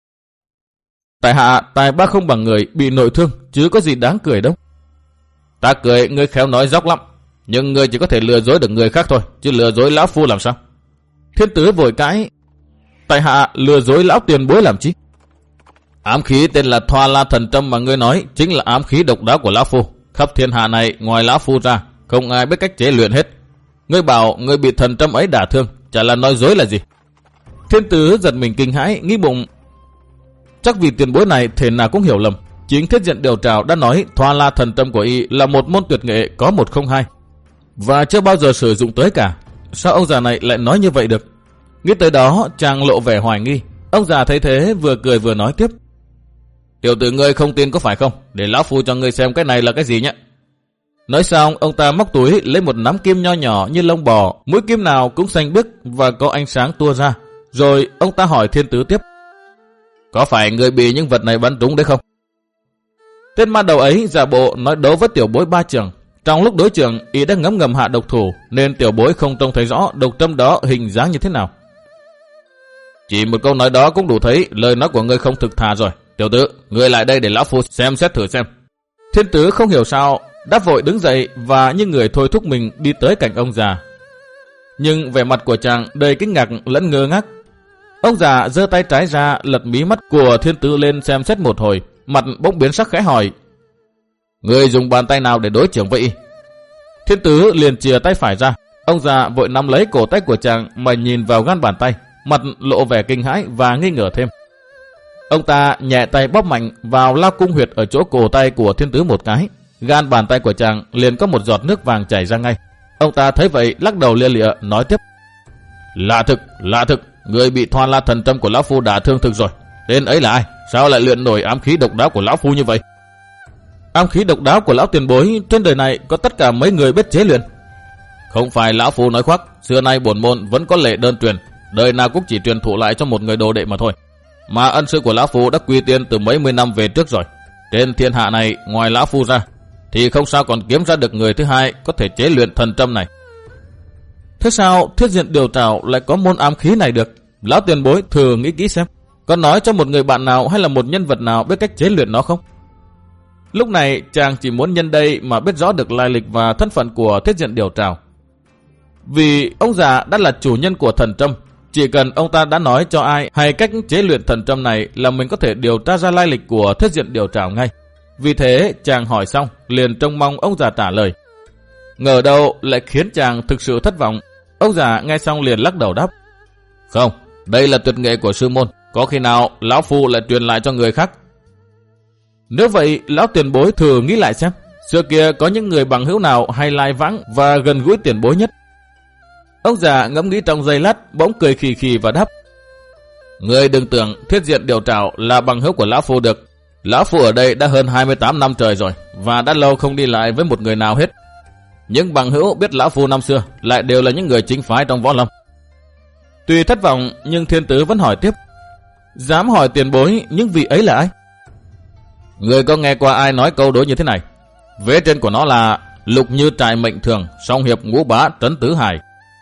"Tại hạ tài ba không bằng người, bị nội thương, chứ có gì đáng cười đâu." "Ta cười ngươi khéo nói dốc lắm, nhưng ngươi chỉ có thể lừa dối được người khác thôi, chứ lừa dối lão phu làm sao?" Thiên Tứ vội cãi: "Tại hạ lừa dối lão tiền bối làm chi?" "Ám khí tên là thoa la thần trâm mà ngươi nói chính là ám khí độc đáo của lão phu. Khắp thiên hạ này ngoài lão phu ra, không ai biết cách chế luyện hết. Ngươi bảo ngươi bị thần trâm ấy đả thương, chả là nói dối là gì?" Thiên Tứ giật mình kinh hãi, nghĩ bụng: chắc vì tiền bối này thể nào cũng hiểu lầm. Chính thiết diện điều trảo đã nói thoa la thần trâm của y là một môn tuyệt nghệ có một không hai, và chưa bao giờ sử dụng tới cả. Sao ông già này lại nói như vậy được? Nghĩ tới đó chàng lộ vẻ hoài nghi. Ông già thấy thế vừa cười vừa nói tiếp: "Tiểu tử ngươi không tin có phải không? Để lão phu cho ngươi xem cái này là cái gì nhé." Nói xong ông ta móc túi lấy một nắm kim nho nhỏ như lông bò, mũi kim nào cũng xanh biếc và có ánh sáng tua ra. Rồi ông ta hỏi Thiên Tứ tiếp: "Có phải ngươi bị những vật này bắn trúng đấy không?" Tên ma đầu ấy giả bộ nói đấu với tiểu bối ba trường. Trong lúc đối trường, y đã ngấm ngầm hạ độc thủ, nên tiểu bối không trông thấy rõ độc trâm đó hình dáng như thế nào. "Chỉ một câu nói đó cũng đủ thấy lời nói của ngươi không thực thà rồi. Tiểu tử, ngươi lại đây để lão phu xem xét thử xem." Thiên Tứ không hiểu sao đã vội đứng dậy và như người thôi thúc mình đi tới cạnh ông già. Nhưng vẻ mặt của chàng đầy kinh ngạc lẫn ngơ ngác. Ông già giơ tay trái ra lật mí mắt của Thiên Tứ lên xem xét một hồi, mặt bỗng biến sắc khẽ hỏi: "Ngươi dùng bàn tay nào để đối chưởng vậy?" Thiên Tứ liền chìa tay phải ra. Ông già vội nắm lấy cổ tay của chàng mà nhìn vào gan bàn tay, mặt lộ vẻ kinh hãi và nghi ngờ thêm: Ông ta nhẹ tay bóp mạnh vào lao cung huyệt ở chỗ cổ tay của thiên tứ một cái. Gan bàn tay của chàng liền có một giọt nước vàng chảy ra ngay. Ông ta thấy vậy lắc đầu lia lịa nói tiếp. Lạ thực, lạ thực, người bị Thoa La thần châm của lão phu đả thương thực rồi. Tên ấy là ai? Sao lại luyện nổi ám khí độc đáo của lão phu như vậy? Ám khí độc đáo của lão tiền bối trên đời này có tất cả mấy người biết chế luyện. Không phải lão phu nói khoác, xưa nay bổn môn vẫn có lệ đơn truyền, đời nào cũng chỉ truyền thụ lại cho một người đồ đệ mà thôi. Mà ân sư của lão phu đã quy tiên từ mấy mươi năm về trước rồi. Trên thiên hạ này ngoài lão phu ra thì không sao còn kiếm ra được người thứ hai có thể chế luyện thần châm này. Thế sao Thiết Diện Điều Trảo lại có môn ám khí này được? Lão tiền bối thử nghĩ kỹ xem, có nói cho một người bạn nào hay là một nhân vật nào biết cách chế luyện nó không? Lúc này chàng chỉ muốn nhân đây mà biết rõ được lai lịch và thân phận của Thiết Diện Điều Trảo. Vì ông già đã là chủ nhân của thần châm, chỉ cần ông ta đã nói cho ai hay cách chế luyện thần châm này là mình có thể điều tra ra lai lịch của Thiết Diện Điều Trảo ngay. Vì thế chàng hỏi xong liền trông mong ông già trả lời. Ngờ đâu lại khiến chàng thực sự thất vọng. Ông già nghe xong liền lắc đầu đáp. Không, đây là tuyệt nghệ của sư môn, có khi nào lão phu lại truyền lại cho người khác. Nếu vậy lão tiền bối thử nghĩ lại xem, xưa kia có những người bằng hữu nào hay lai vãng và gần gũi tiền bối nhất? Ông già ngẫm nghĩ trong giây lát, bỗng cười khì khì và đáp. Người đừng tưởng Thiết Diện Điều Trảo là bằng hữu của lão phu được. Lão phu ở đây đã hơn hai mươi tám năm trời rồi và đã lâu không đi lại với một người nào hết. Những bằng hữu biết lão phu năm xưa lại đều là những người chính phái trong võ lâm. Tuy thất vọng nhưng thiên tứ vẫn hỏi tiếp. Dám hỏi tiền bối những vị ấy là ai? Người có nghe qua ai nói câu đối như thế này? Vế trên của nó là lục như trại mệnh thường, song hiệp ngũ bá trấn tứ hải.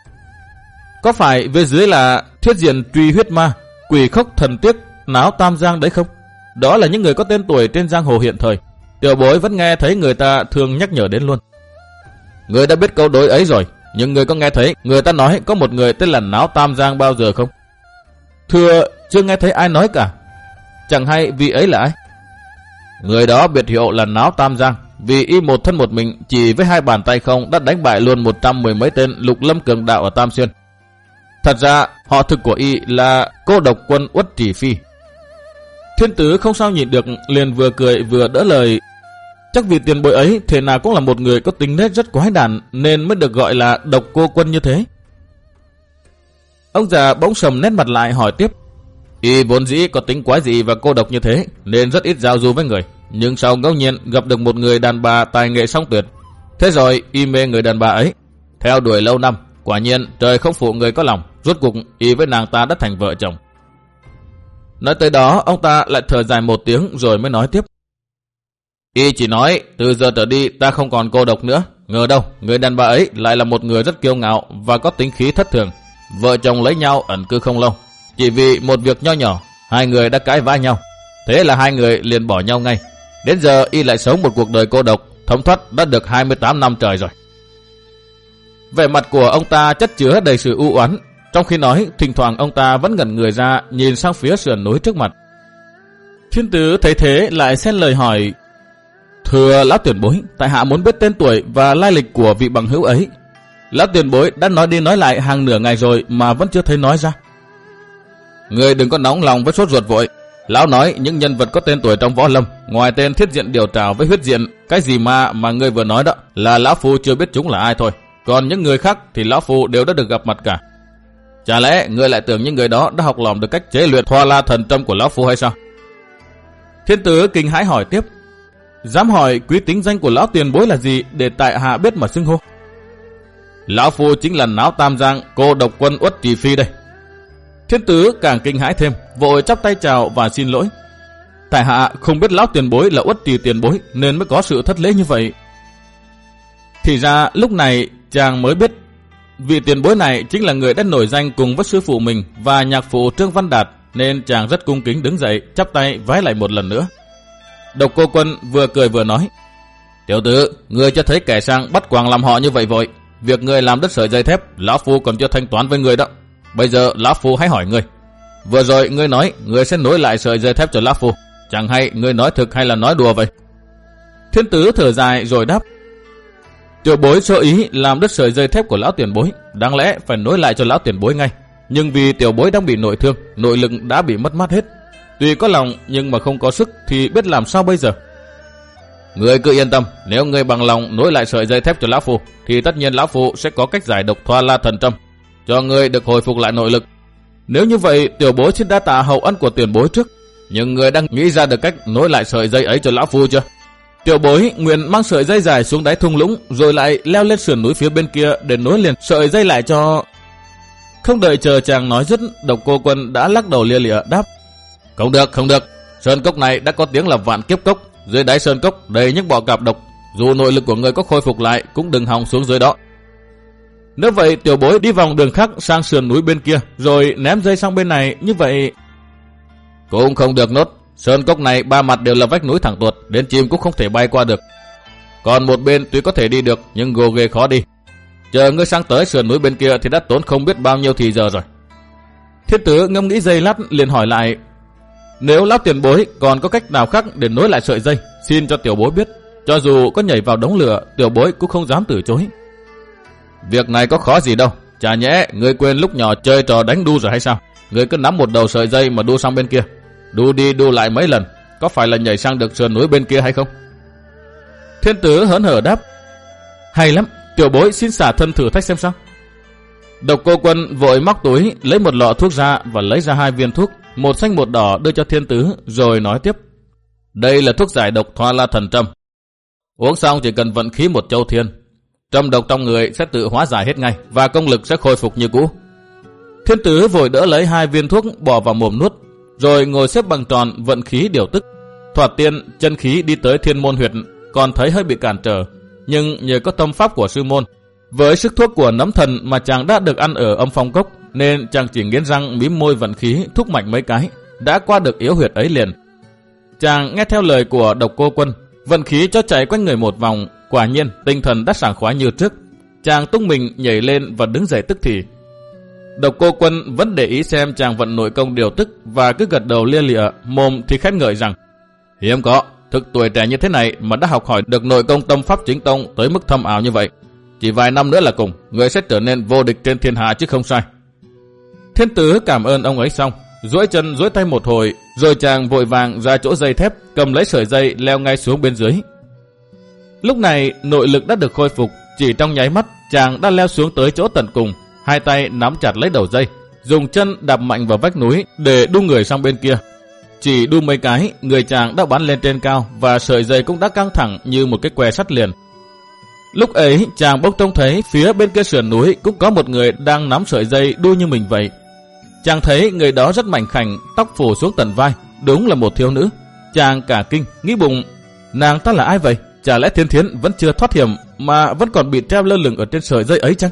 Có phải về dưới là Thiết Diện truy huyết ma, quỷ khốc thần tiếc, náo tam giang đấy không? Đó là những người có tên tuổi trên giang hồ hiện thời. Tiểu bối vẫn nghe thấy người ta thường nhắc nhở đến luôn. Người đã biết câu đối ấy rồi, nhưng người có nghe thấy người ta nói có một người tên là Náo Tam Giang bao giờ không? Thưa, chưa nghe thấy ai nói cả. Chẳng hay vì ấy là ai? Người đó biệt hiệu là Náo Tam Giang, vì y một thân một mình chỉ với hai bàn tay không đã đánh bại luôn một trăm mười mấy tên lục lâm cường đạo ở Tam Xuyên. Thật ra họ thực của y là Cô Độc Quân Uất Trì Phi. Thiên tứ không sao nhìn được, liền vừa cười vừa đỡ lời. Chắc vì tiền bối ấy thế nào cũng là một người có tính nết rất quái đản nên mới được gọi là Độc Cô Quân như thế. Ông già bỗng sầm nét mặt lại hỏi tiếp. Y vốn dĩ có tính quái dị và cô độc như thế nên rất ít giao du với người, nhưng sau ngẫu nhiên gặp được một người đàn bà tài nghệ song tuyệt. Thế rồi y mê người đàn bà ấy, theo đuổi lâu năm, quả nhiên trời không phụ người có lòng, rốt cuộc y với nàng ta đã thành vợ chồng. Nói tới đó ông ta lại thở dài một tiếng rồi mới nói tiếp. Y chỉ nói từ giờ trở đi ta không còn cô độc nữa. Ngờ đâu người đàn bà ấy lại là một người rất kiêu ngạo và có tính khí thất thường. Vợ chồng lấy nhau ẩn cư không lâu, chỉ vì một việc nho nhỏ hai người đã cãi vã nhau. Thế là hai người liền bỏ nhau ngay. Đến giờ y lại sống một cuộc đời cô độc thấm thoát đã được hai mươi tám năm trời rồi. Vẻ mặt của ông ta chất chứa đầy sự u oán. Trong khi nói thỉnh thoảng ông ta vẫn ngẩn người ra nhìn sang phía sườn núi trước mặt. Thiên tứ thấy thế lại xen lời hỏi. Thưa lão tiền bối, tại hạ muốn biết tên tuổi và lai lịch của vị bằng hữu ấy. Lão tiền bối đã nói đi nói lại hàng nửa ngày rồi mà vẫn chưa thấy nói ra. Người đừng có nóng lòng với sốt ruột vội. Lão nói những nhân vật có tên tuổi trong võ lâm, ngoài tên Thiết Diện Điều Trảo với huyết diện cái gì mà mà người vừa nói đó là lão phu chưa biết chúng là ai thôi. Còn những người khác thì lão phu đều đã được gặp mặt cả. Chả lẽ người lại tưởng những người đó đã học lỏm được cách chế luyện Thoa La thần châm của lão phu hay sao? Thiên tứ kinh hãi hỏi tiếp. Dám hỏi quý tính danh của lão tiền bối là gì để tại hạ biết mà xưng hô? Lão phu chính là Náo Tam Giang, Cô Độc Quân Uất Trì Phi đây. Thiên tứ càng kinh hãi thêm, vội chắp tay chào và xin lỗi. Tại hạ không biết lão tiền bối là Uất Trì tiền bối nên mới có sự thất lễ như vậy. Thì ra lúc này chàng mới biết vị tiền bối này chính là người đã nổi danh cùng với sư phụ mình và nhạc phụ Trương Văn Đạt, nên chàng rất cung kính đứng dậy chắp tay vái lại một lần nữa. Độc Cô Quân vừa cười vừa nói. Tiểu tử, ngươi cho thấy kẻ sang bắt quàng làm họ như vậy vội. Việc ngươi làm đứt sợi dây thép, lão phu còn chưa thanh toán với ngươi đó. Bây giờ lão phu hãy hỏi ngươi. Vừa rồi ngươi nói ngươi sẽ nối lại sợi dây thép cho lão phu, chẳng hay ngươi nói thực hay là nói đùa vậy? Thiên tứ thở dài rồi đáp. Tiểu bối sơ ý làm đứt sợi dây thép của lão tiền bối, đáng lẽ phải nối lại cho lão tiền bối ngay. Nhưng vì tiểu bối đang bị nội thương, nội lực đã bị mất mát hết. Tuy có lòng nhưng mà không có sức thì biết làm sao bây giờ. Người cứ yên tâm, nếu người bằng lòng nối lại sợi dây thép cho lão phu, thì tất nhiên lão phu sẽ có cách giải độc Thoa La Thần Trâm, cho người được hồi phục lại nội lực. Nếu như vậy, tiểu bối xin đa tạ hậu ân của tiền bối trước. Nhưng người đang nghĩ ra được cách nối lại sợi dây ấy cho lão phu chưa? Tiểu bối nguyện mang sợi dây dài xuống đáy thung lũng, rồi lại leo lên sườn núi phía bên kia để nối liền sợi dây lại cho... Không đợi chờ chàng nói dứt, Độc Cô Quân đã lắc đầu lia lịa đáp: Không được, không được. Sơn cốc này đã có tiếng là vạn kiếp cốc. Dưới đáy sơn cốc đầy những bọ cạp độc. Dù nội lực của người có khôi phục lại cũng đừng hòng xuống dưới đó. Nếu vậy tiểu bối đi vòng đường khác sang sườn núi bên kia, rồi ném dây sang bên này, như vậy... Cũng không được nốt. Sơn cốc này ba mặt đều là vách núi thẳng tuột, đến chim cũng không thể bay qua được. Còn một bên tuy có thể đi được, nhưng gồ ghề khó đi. Chờ ngươi sang tới sườn núi bên kia thì đã tốn không biết bao nhiêu thì giờ rồi. Thiên Tử ngẫm nghĩ giây lát liền hỏi lại: Nếu lão tiền bối còn có cách nào khác để nối lại sợi dây, xin cho tiểu bối biết. Cho dù có nhảy vào đống lửa, tiểu bối cũng không dám từ chối. Việc này có khó gì đâu. Chả nhẽ ngươi quên lúc nhỏ chơi trò đánh đu rồi hay sao? Ngươi cứ nắm một đầu sợi dây mà đu sang bên kia, đu đi đu lại mấy lần, có phải là nhảy sang được sườn núi bên kia hay không? Thiên Tử hớn hở đáp: Hay lắm, tiểu bối xin xả thân thử thách xem sao. Độc Cô Quân vội móc túi lấy một lọ thuốc ra và lấy ra hai viên thuốc, một xanh một đỏ đưa cho Thiên Tử, rồi nói tiếp: Đây là thuốc giải độc Thoa La Thần Trâm. Uống xong chỉ cần vận khí một châu thiên, trâm độc trong người sẽ tự hóa giải hết ngay và công lực sẽ khôi phục như cũ. Thiên Tử vội đỡ lấy hai viên thuốc bỏ vào mồm nuốt, rồi ngồi xếp bằng tròn vận khí điều tức. Thoạt tiên chân khí đi tới Thiên Môn huyệt còn thấy hơi bị cản trở, nhưng nhờ có tâm pháp của sư môn, với sức thuốc của nấm thần mà chàng đã được ăn ở Âm Phong Cốc, nên chàng chỉ nghiến răng mím môi vận khí thúc mạnh mấy cái, đã qua được yếu huyệt ấy liền. Chàng nghe theo lời của Độc Cô Quân, vận khí cho chạy quanh người một vòng, quả nhiên tinh thần đã sảng khoái như trước. Chàng tung mình nhảy lên và đứng dậy tức thì. Độc Cô Quân vẫn để ý xem chàng vận nội công điều tức và cứ gật đầu lia lịa, mồm thì khen ngợi rằng: Hiếm có, thực tuổi trẻ như thế này mà đã học hỏi được nội công tâm pháp chính tông tới mức thâm ảo như vậy. Chỉ vài năm nữa là cùng, người sẽ trở nên vô địch trên thiên hạ chứ không sai. Thiên Tử cảm ơn ông ấy xong, duỗi chân duỗi tay một hồi, rồi chàng vội vàng ra chỗ dây thép, cầm lấy sợi dây leo ngay xuống bên dưới. Lúc này nội lực đã được khôi phục, chỉ trong nháy mắt chàng đã leo xuống tới chỗ tận cùng, hai tay nắm chặt lấy đầu dây, dùng chân đạp mạnh vào vách núi để đu người sang bên kia. Chỉ đu mấy cái, người chàng đã bắn lên trên cao và sợi dây cũng đã căng thẳng như một cái que sắt liền. Lúc ấy chàng bỗng trông thấy phía bên kia sườn núi cũng có một người đang nắm sợi dây đu như mình vậy. Chàng thấy người đó rất mảnh khảnh, tóc phủ xuống tận vai, đúng là một thiếu nữ. Chàng cả kinh, nghĩ bụng, nàng ta là ai vậy? Chả lẽ Thiên Thiến vẫn chưa thoát hiểm mà vẫn còn bị treo lơ lửng ở trên sợi dây ấy chăng?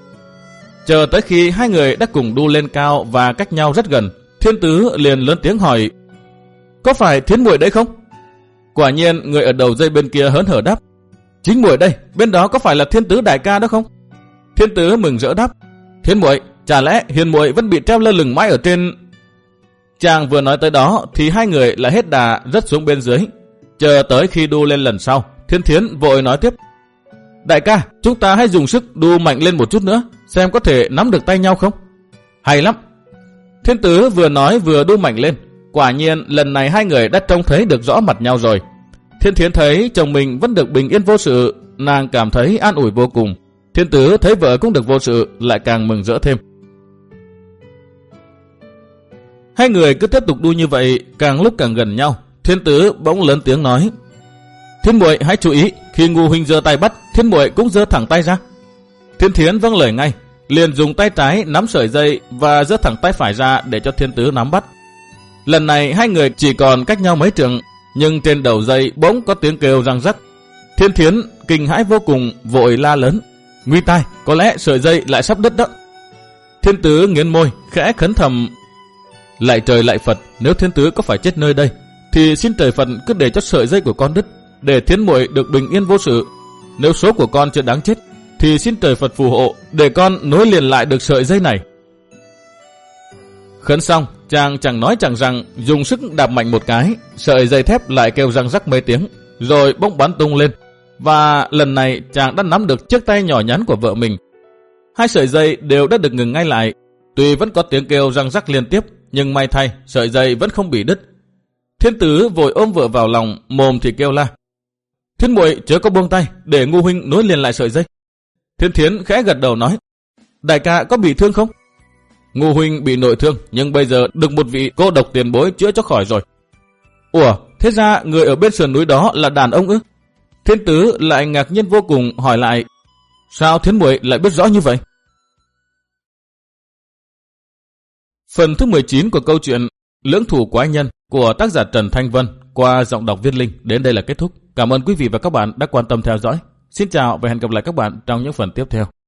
Chờ tới khi hai người đã cùng đu lên cao và cách nhau rất gần, Thiên Tử liền lớn tiếng hỏi: Có phải Thiến muội đấy không? Quả nhiên người ở đầu dây bên kia hớn hở đáp: Chính muội đây, bên đó có phải là Thiên Tử đại ca đó không? Thiên Tử mừng rỡ đáp: Thiến muội, chả lẽ hiền muội vẫn bị treo lơ lửng mãi ở trên... Chàng vừa nói tới đó thì hai người lại hết đà rớt xuống bên dưới. Chờ tới khi đu lên lần sau, Thiên Thiến vội nói tiếp: Đại ca, chúng ta hãy dùng sức đu mạnh lên một chút nữa, xem có thể nắm được tay nhau không? Hay lắm. Thiên Tử vừa nói vừa đu mạnh lên. Quả nhiên lần này hai người đã trông thấy được rõ mặt nhau rồi. Thiên Thiến thấy chồng mình vẫn được bình yên vô sự, nàng cảm thấy an ủi vô cùng. Thiên Tử thấy vợ cũng được vô sự, lại càng mừng rỡ thêm. Hai người cứ tiếp tục đu như vậy, càng lúc càng gần nhau. Thiên Tử bỗng lớn tiếng nói: Thiên muội hãy chú ý, khi Ngô huynh giơ tay bắt, Thiên muội cũng giơ thẳng tay ra. Thiên Thiến vâng lời ngay, liền dùng tay trái nắm sợi dây và giơ thẳng tay phải ra để cho Thiên Tử nắm bắt. Lần này hai người chỉ còn cách nhau mấy trượng, nhưng trên đầu dây bỗng có tiếng kêu răng rắc. Thiên Thiến kinh hãi vô cùng, vội la lớn: Nguy tai, có lẽ sợi dây lại sắp đứt đó. Thiên Tử nghiến môi, khẽ khấn thầm: Lạy trời lạy Phật, nếu Thiên Tử có phải chết nơi đây, thì xin trời Phật cứ để cho sợi dây của con đứt, để Thiến muội được bình yên vô sự. Nếu số của con chưa đáng chết, thì xin trời Phật phù hộ, để con nối liền lại được sợi dây này. Khấn xong, chàng chẳng nói chẳng rằng, dùng sức đạp mạnh một cái, sợi dây thép lại kêu răng rắc mấy tiếng, rồi bỗng bắn tung lên. Và lần này chàng đã nắm được chiếc tay nhỏ nhắn của vợ mình. Hai sợi dây đều đã được ngừng ngay lại. Tuy vẫn có tiếng kêu răng rắc liên tiếp, nhưng may thay sợi dây vẫn không bị đứt, Thiên Tứ vội ôm vợ vào lòng, mồm thì kêu la: Thiên muội chớ có buông tay, để Ngô huynh nối liền lại sợi dây. Thiên Thiến khẽ gật đầu nói: Đại ca có bị thương không? Ngô huynh bị nội thương, nhưng bây giờ được một vị cô độc tiền bối chữa cho khỏi rồi. Ủa, thế ra người ở bên sườn núi đó là đàn ông ư? Thiên Tứ lại ngạc nhiên vô cùng, hỏi lại: Sao Thiến muội lại biết rõ như vậy? Phần thứ mười chín của câu chuyện Lưỡng thủ quái nhân của tác giả Trần Thanh Vân qua giọng đọc Viết Linh đến đây là kết thúc. Cảm ơn quý vị và các bạn đã quan tâm theo dõi. Xin chào và hẹn gặp lại các bạn trong những phần tiếp theo.